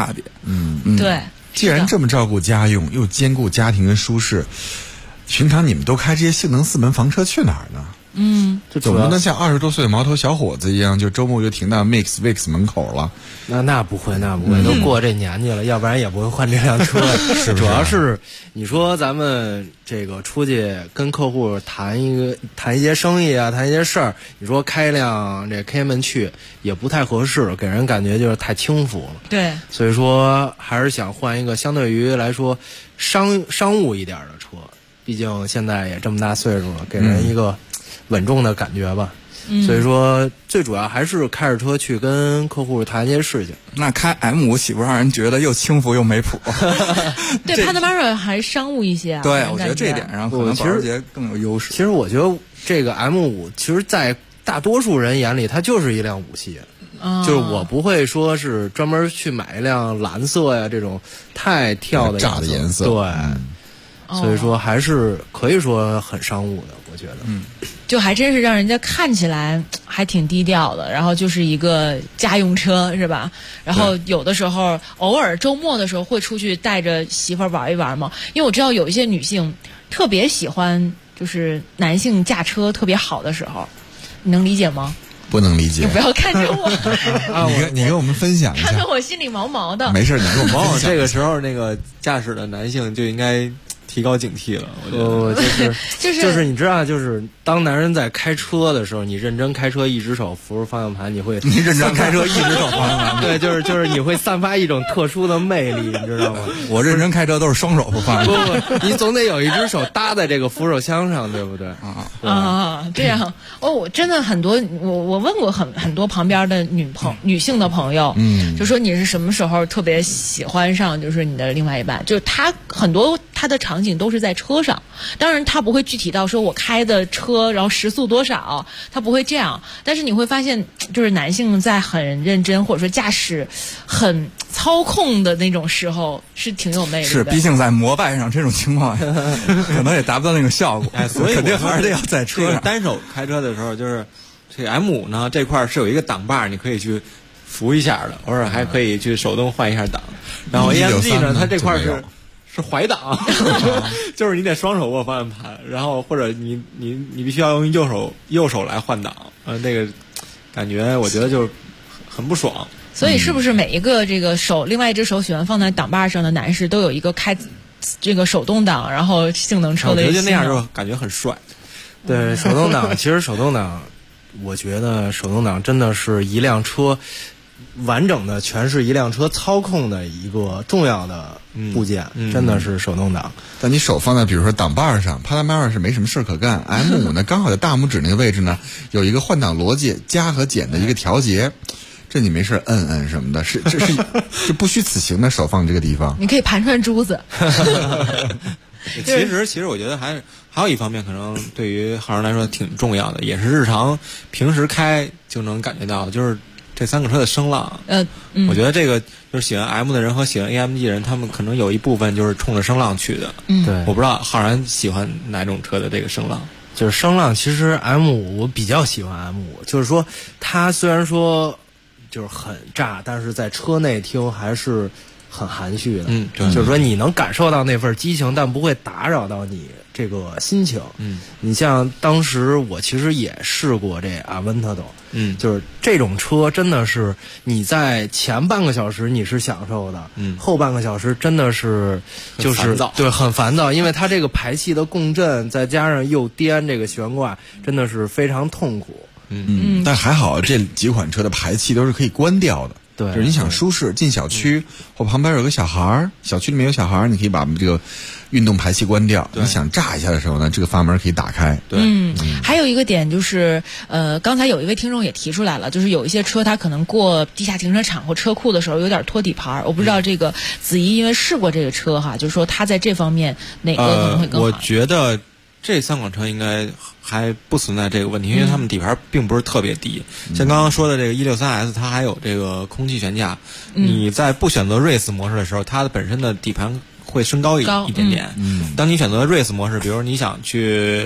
对。 既然这么照顾家用，又兼顾家庭跟舒适，平常你们都开这些性能4门房车去哪儿呢？总不能像20多岁的毛头小伙子一样，就周末就停到 VIX 门口了。 那不会，都过这年纪了，要不然也不会换这辆车。 是不是？ 主要是你说咱们这个出去跟客户谈一些生意啊，谈一些事儿，你说开一辆这 Cayman 去也不太合适，给人感觉就是太轻浮了。 对， 所以说还是想换一个相对于来说商务一点的车，毕竟现在也这么大岁数了，给人一个稳重的感觉吧。所以说最主要还是开着车去跟客户谈一些事情。 那开 M5岂不让人觉得又轻浮又没谱？ 对，Panamera 还商务一些啊。 对，我觉得这一点上可能保时捷更有优势。 其实我觉得这个 M5 其实在大多数人眼里它就是一辆5系。就是我不会说是专门去买一辆蓝色呀这种太跳的炸的颜色。 对，所以说还是可以说很商务的，我觉得。 就还真是让人家看起来还挺低调的，然后就是一个家用车，是吧？然后有的时候偶尔周末的时候会出去带着媳妇儿玩一玩嘛，因为我知道有一些女性特别喜欢就是男性驾车特别好的时候，你能理解吗？ 不能理解。 你不要看着我你跟我们分享一下。 看着我心里毛毛的。 没事，你跟我们分享。 往往这个时候那个驾驶的男性就应该提高警惕了，我觉得就是你知道，就是当男人在开车的时候，你认真开车，一只手扶着方向盘，你认真开车，一只手方向盘， 对，就是你会散发一种特殊的魅力，你知道吗？ 我认真开车都是双手扶方向盘， 不，你总得有一只手搭在这个扶手箱上，对不对？ 这样我真的很多，我问过很多旁边的女性的朋友，就说你是什么时候特别喜欢上就是你的另外一半，就是他很多他的场景都是在车上，当然他不会具体到说我开的车然后时速多少，他不会这样，但是你会发现就是男性在很认真或者说驾驶很操控的那种时候是挺有魅力的。 是，毕竟在摩拜上这种情况可能也达不到那个效果。 所以肯定还是得要在车上。 单手开车的时候，就是这个 M5 呢这块是有一个挡把，你可以去扶一下的，偶尔还可以去手动换一下挡。然后 AMG 呢，它这块是怀挡，就是你得双手握方向盘，然后或者你必须要用右手来换挡，那个感觉我觉得就很不爽。 所以是不是每一个这个另外一只手喜欢放在挡把上的男士都有一个开这个手动挡，然后性能车的？ 我觉得那样就感觉很帅。 对，手动挡，其实手动挡，我觉得手动挡真的是一辆车完整的全是一辆车操控的一个重要的部件，真的是手动挡。 但你手放在比如说挡把上，帕拉梅拉是没什么事可干。M5 呢，刚好在大拇指那个位置呢，有一个换挡逻辑加和减的一个调节，这你没事摁什么的，这是不虚此行的，手放这个地方， 你可以盘串珠子。 其实我觉得还有一方面，可能对于行人来说挺重要的，也是日常平时开就能感觉到，就是这三个车的声浪。我觉得这个就是喜欢 M 的人和喜欢 AMG 的人，他们可能有一部分就是冲着声浪去的。 对， 我不知道浩然喜欢哪种车的这个声浪。 就是声浪，其实 M5 我比较喜欢 M5，就是说它虽然说就是很炸，但是在车内听还是很含蓄的。就是说你能感受到那份激情，但不会打扰到你这个心情。你像当时我其实也试过这Aventador，就是这种车真的是你在前半个小时你是享受的，后半个小时真的是就是对很烦躁，因为它这个排气的共振再加上又颠这个悬挂，真的是非常痛苦。 但还好这几款车的排气都是可以关掉的。 对， 就是你想舒适进小区，或旁边有个小孩儿，小区里面有小孩儿，你可以把这个运动排气关掉。你想炸一下的时候呢，这个阀门可以打开。 对， 还有一个点就是，刚才有一位听众也提出来了，就是有一些车它可能过地下停车场或车库的时候有点拖底盘，我不知道这个子怡因为试过这个车哈，就是说他在这方面哪个可能会更好？ 我觉得这三款车应该还不存在这个问题，因为它们底盘并不是特别低。像刚刚说的这个 163S， 它还有这个空气悬架。你在不选择 Race 模式的时候，它的本身的底盘会升高一点点。当你选择 Race 模式，比如你想去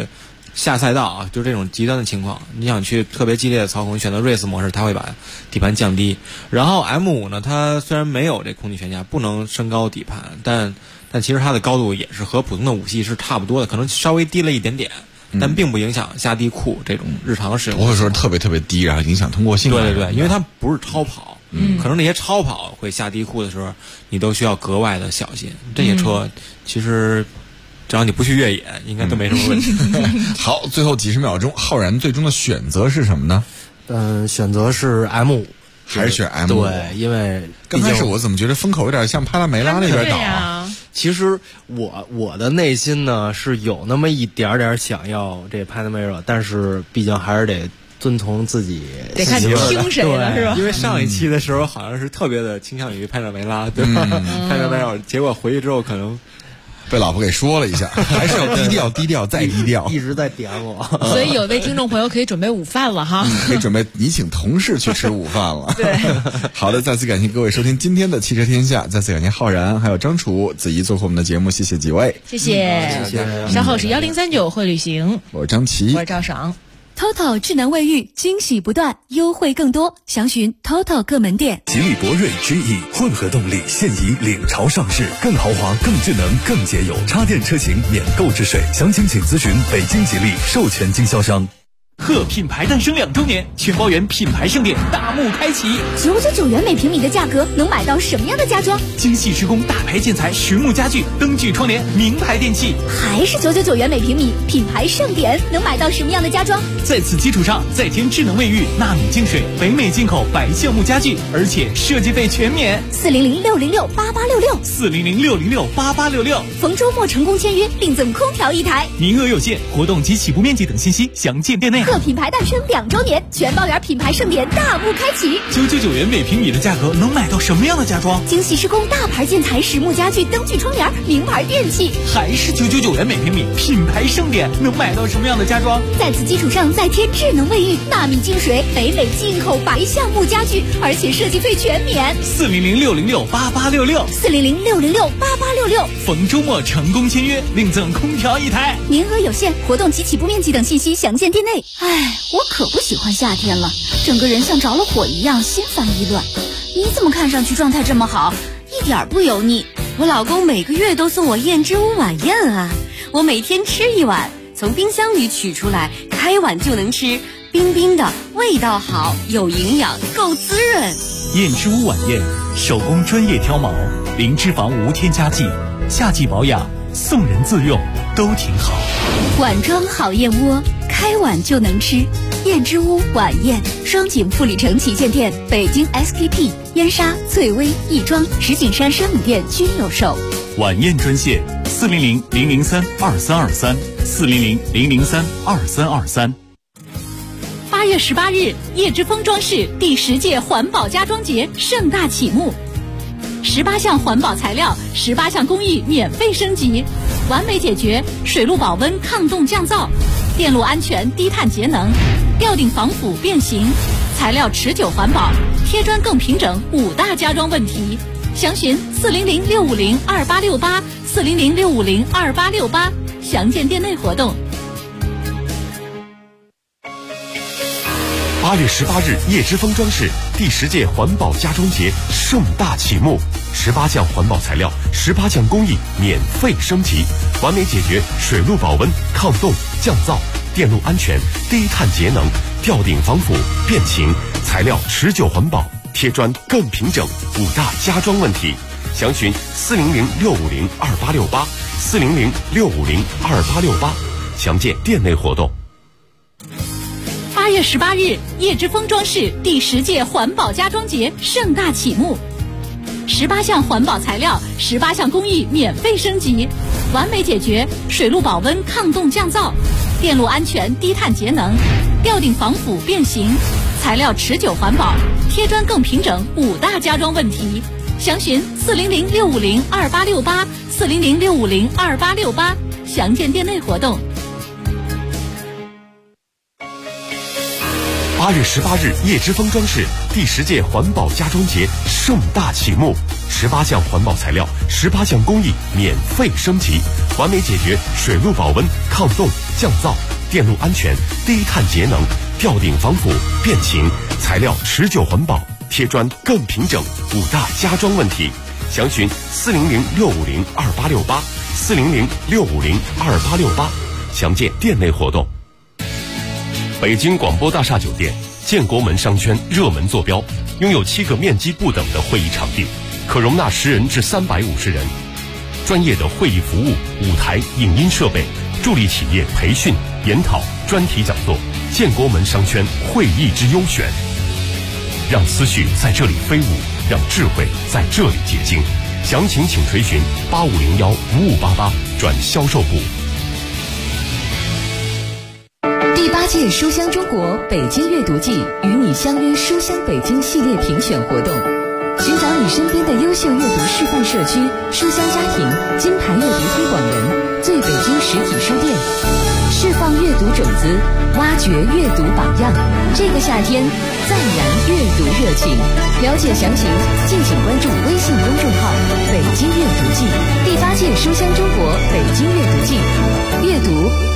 下赛道啊，就这种极端的情况，你想去特别激烈的操控，选择 race 模式，它会把底盘降低。然后 M5 呢，它虽然没有这空气悬架，不能升高底盘，但其实它的高度也是和普通的5系是差不多的，可能稍微低了一点点，但并不影响下地库这种日常使用。 不会说特别特别低，然后影响通过性。 对对对，因为它不是超跑，可能那些超跑会下地库的时候，你都需要格外的小心。这些车其实只要你不去越野，应该都没什么问题。 好，最后几十秒钟，浩然最终的选择是什么呢？ 选择是 M5。 还是选 M5？ 对，因为刚开始我怎么觉得风口有点向帕拉梅拉那边倒啊？ 其实我的内心呢是有那么一点点想要这 Panamera， 但是毕竟还是得遵从自己， 得看听谁了是吧？ 因为上一期的时候好像是特别的倾向于帕拉梅拉，对吧？Panamera，结果回去之后可能被老婆给说了一下，还是要低调，低调再低调， 一直在点我。 所以有位听众朋友可以准备午饭了哈， 可以准备你请同事去吃午饭了。 对， 好的，再次感谢各位收听今天的汽车天下，再次感谢浩然还有张楚、子怡做客我们的节目，谢谢几位， 谢谢。稍后是1039会旅行， 我是张琪， 我是赵爽。 TOTO 智能卫浴惊喜不断，优惠更多，详询 TOTO 各门店。 吉利博瑞 GE 混合动力现已领潮上市，更豪华、更智能、更节油，插电车型免购置税，详情请咨询北京吉利授权经销商。 贺品牌诞生2周年，全包园品牌盛典大幕开启 ，999元每平米的价格能买到什么样的家装？ 精细施工大牌建材实木家具、灯具窗帘、名牌电器， 还是999元每平米，品牌盛典能买到什么样的家装？ 在此基础上再添智能卫浴、纳米净水、北美进口白橡木家具，而且设计费全免。 400-606-8866，400-606-8866，逢周末成功签约，另赠空调1台， 名额有限，活动及起步面积等信息详见店内。 贺品牌诞生2周年，全包园品牌盛典大幕开启 ，999元每平米的价格能买到什么样的家装？ 精细施工大牌建材实木家具、灯具窗帘、名牌电器， 还是999元每平米，品牌盛典能买到什么样的家装？ 在此基础上再添智能卫浴、纳米净水、北美进口白橡木家具，而且设计费全免。 400-606-8866，400-606-8866，逢周末成功签约，另赠空调1台， 名额有限，活动及起步面积等信息详见店内。哎，我可不喜欢夏天了，整个人像着了火一样，心烦意乱。你怎么看上去状态这么好，一点不油腻？我老公每个月都送我燕之屋晚宴啊，我每天吃1碗，从冰箱里取出来，开碗就能吃，冰冰的，味道好，有营养，够滋润。 燕之屋晚宴，手工专业挑毛，零脂肪无添加剂，夏季保养，送人自用都挺好。 碗装好燕窝，开碗就能吃。燕之屋晚宴，双井富力城旗舰店、北京 SKP、燕莎、翠微、亦庄、石景山生米店均有售。 晚宴专线400-003-2323，400-003-2323。8月18日，叶之峰装饰第10届环保家装节盛大启幕，18项环保材料、18项工艺免费升级，完美解决水路保温、抗冻降噪、电路安全、低碳节能、吊顶防腐变形、材料持久环保、贴砖更平整5大家装问题。详询400-650-2868，400-650-2868，详见店内活动。 8月18日，叶之峰装饰第10届环保家装节盛大启幕，18项环保材料、18项工艺免费升级，完美解决水路保温、抗冻、降噪、电路安全、低碳节能、吊顶防腐、变形、材料持久环保、贴砖更平整5大家装问题。详询400-650-2868，400-650-2868，详见店内活动。 8月18日，叶之峰装饰第10届环保家装节盛大启幕，18项环保材料、18项工艺免费升级，完美解决水路保温、抗冻降噪、电路安全、低碳节能、吊顶防腐变形、材料持久环保、贴砖更平整5大家装问题。详询400-650-2868，400-650-2868，详见店内活动。 8月18日，叶之峰装饰第10届环保家装节盛大启幕，18项环保材料、18项工艺免费升级，完美解决水路保温、抗冻、降噪、 电路安全，低碳节能，吊顶防腐变形，材料持久环保，贴砖更平整，5大家装问题。详询400-650-2868，400-650-2868，详见店内活动。北京广播大厦酒店建国门商圈热门坐标，拥有7个面积不等的会议场地，可容纳10人至350人。专业的会议服务、舞台、影音设备，助力企业培训、研讨、专题讲座。建国门商圈会议之优选，让思绪在这里飞舞，让智慧在这里结晶。详情请垂询8501-5588转销售部。 第8届书香中国北京阅读季与你相约书香北京系列评选活动，寻找你身边的优秀阅读示范社区、书香家庭、金牌阅读推广人、最北京实体书店，释放阅读种子，挖掘阅读榜样。这个夏天再燃阅读热情。了解详情，敬请关注微信公众号“北京阅读季”。第8届书香中国北京阅读季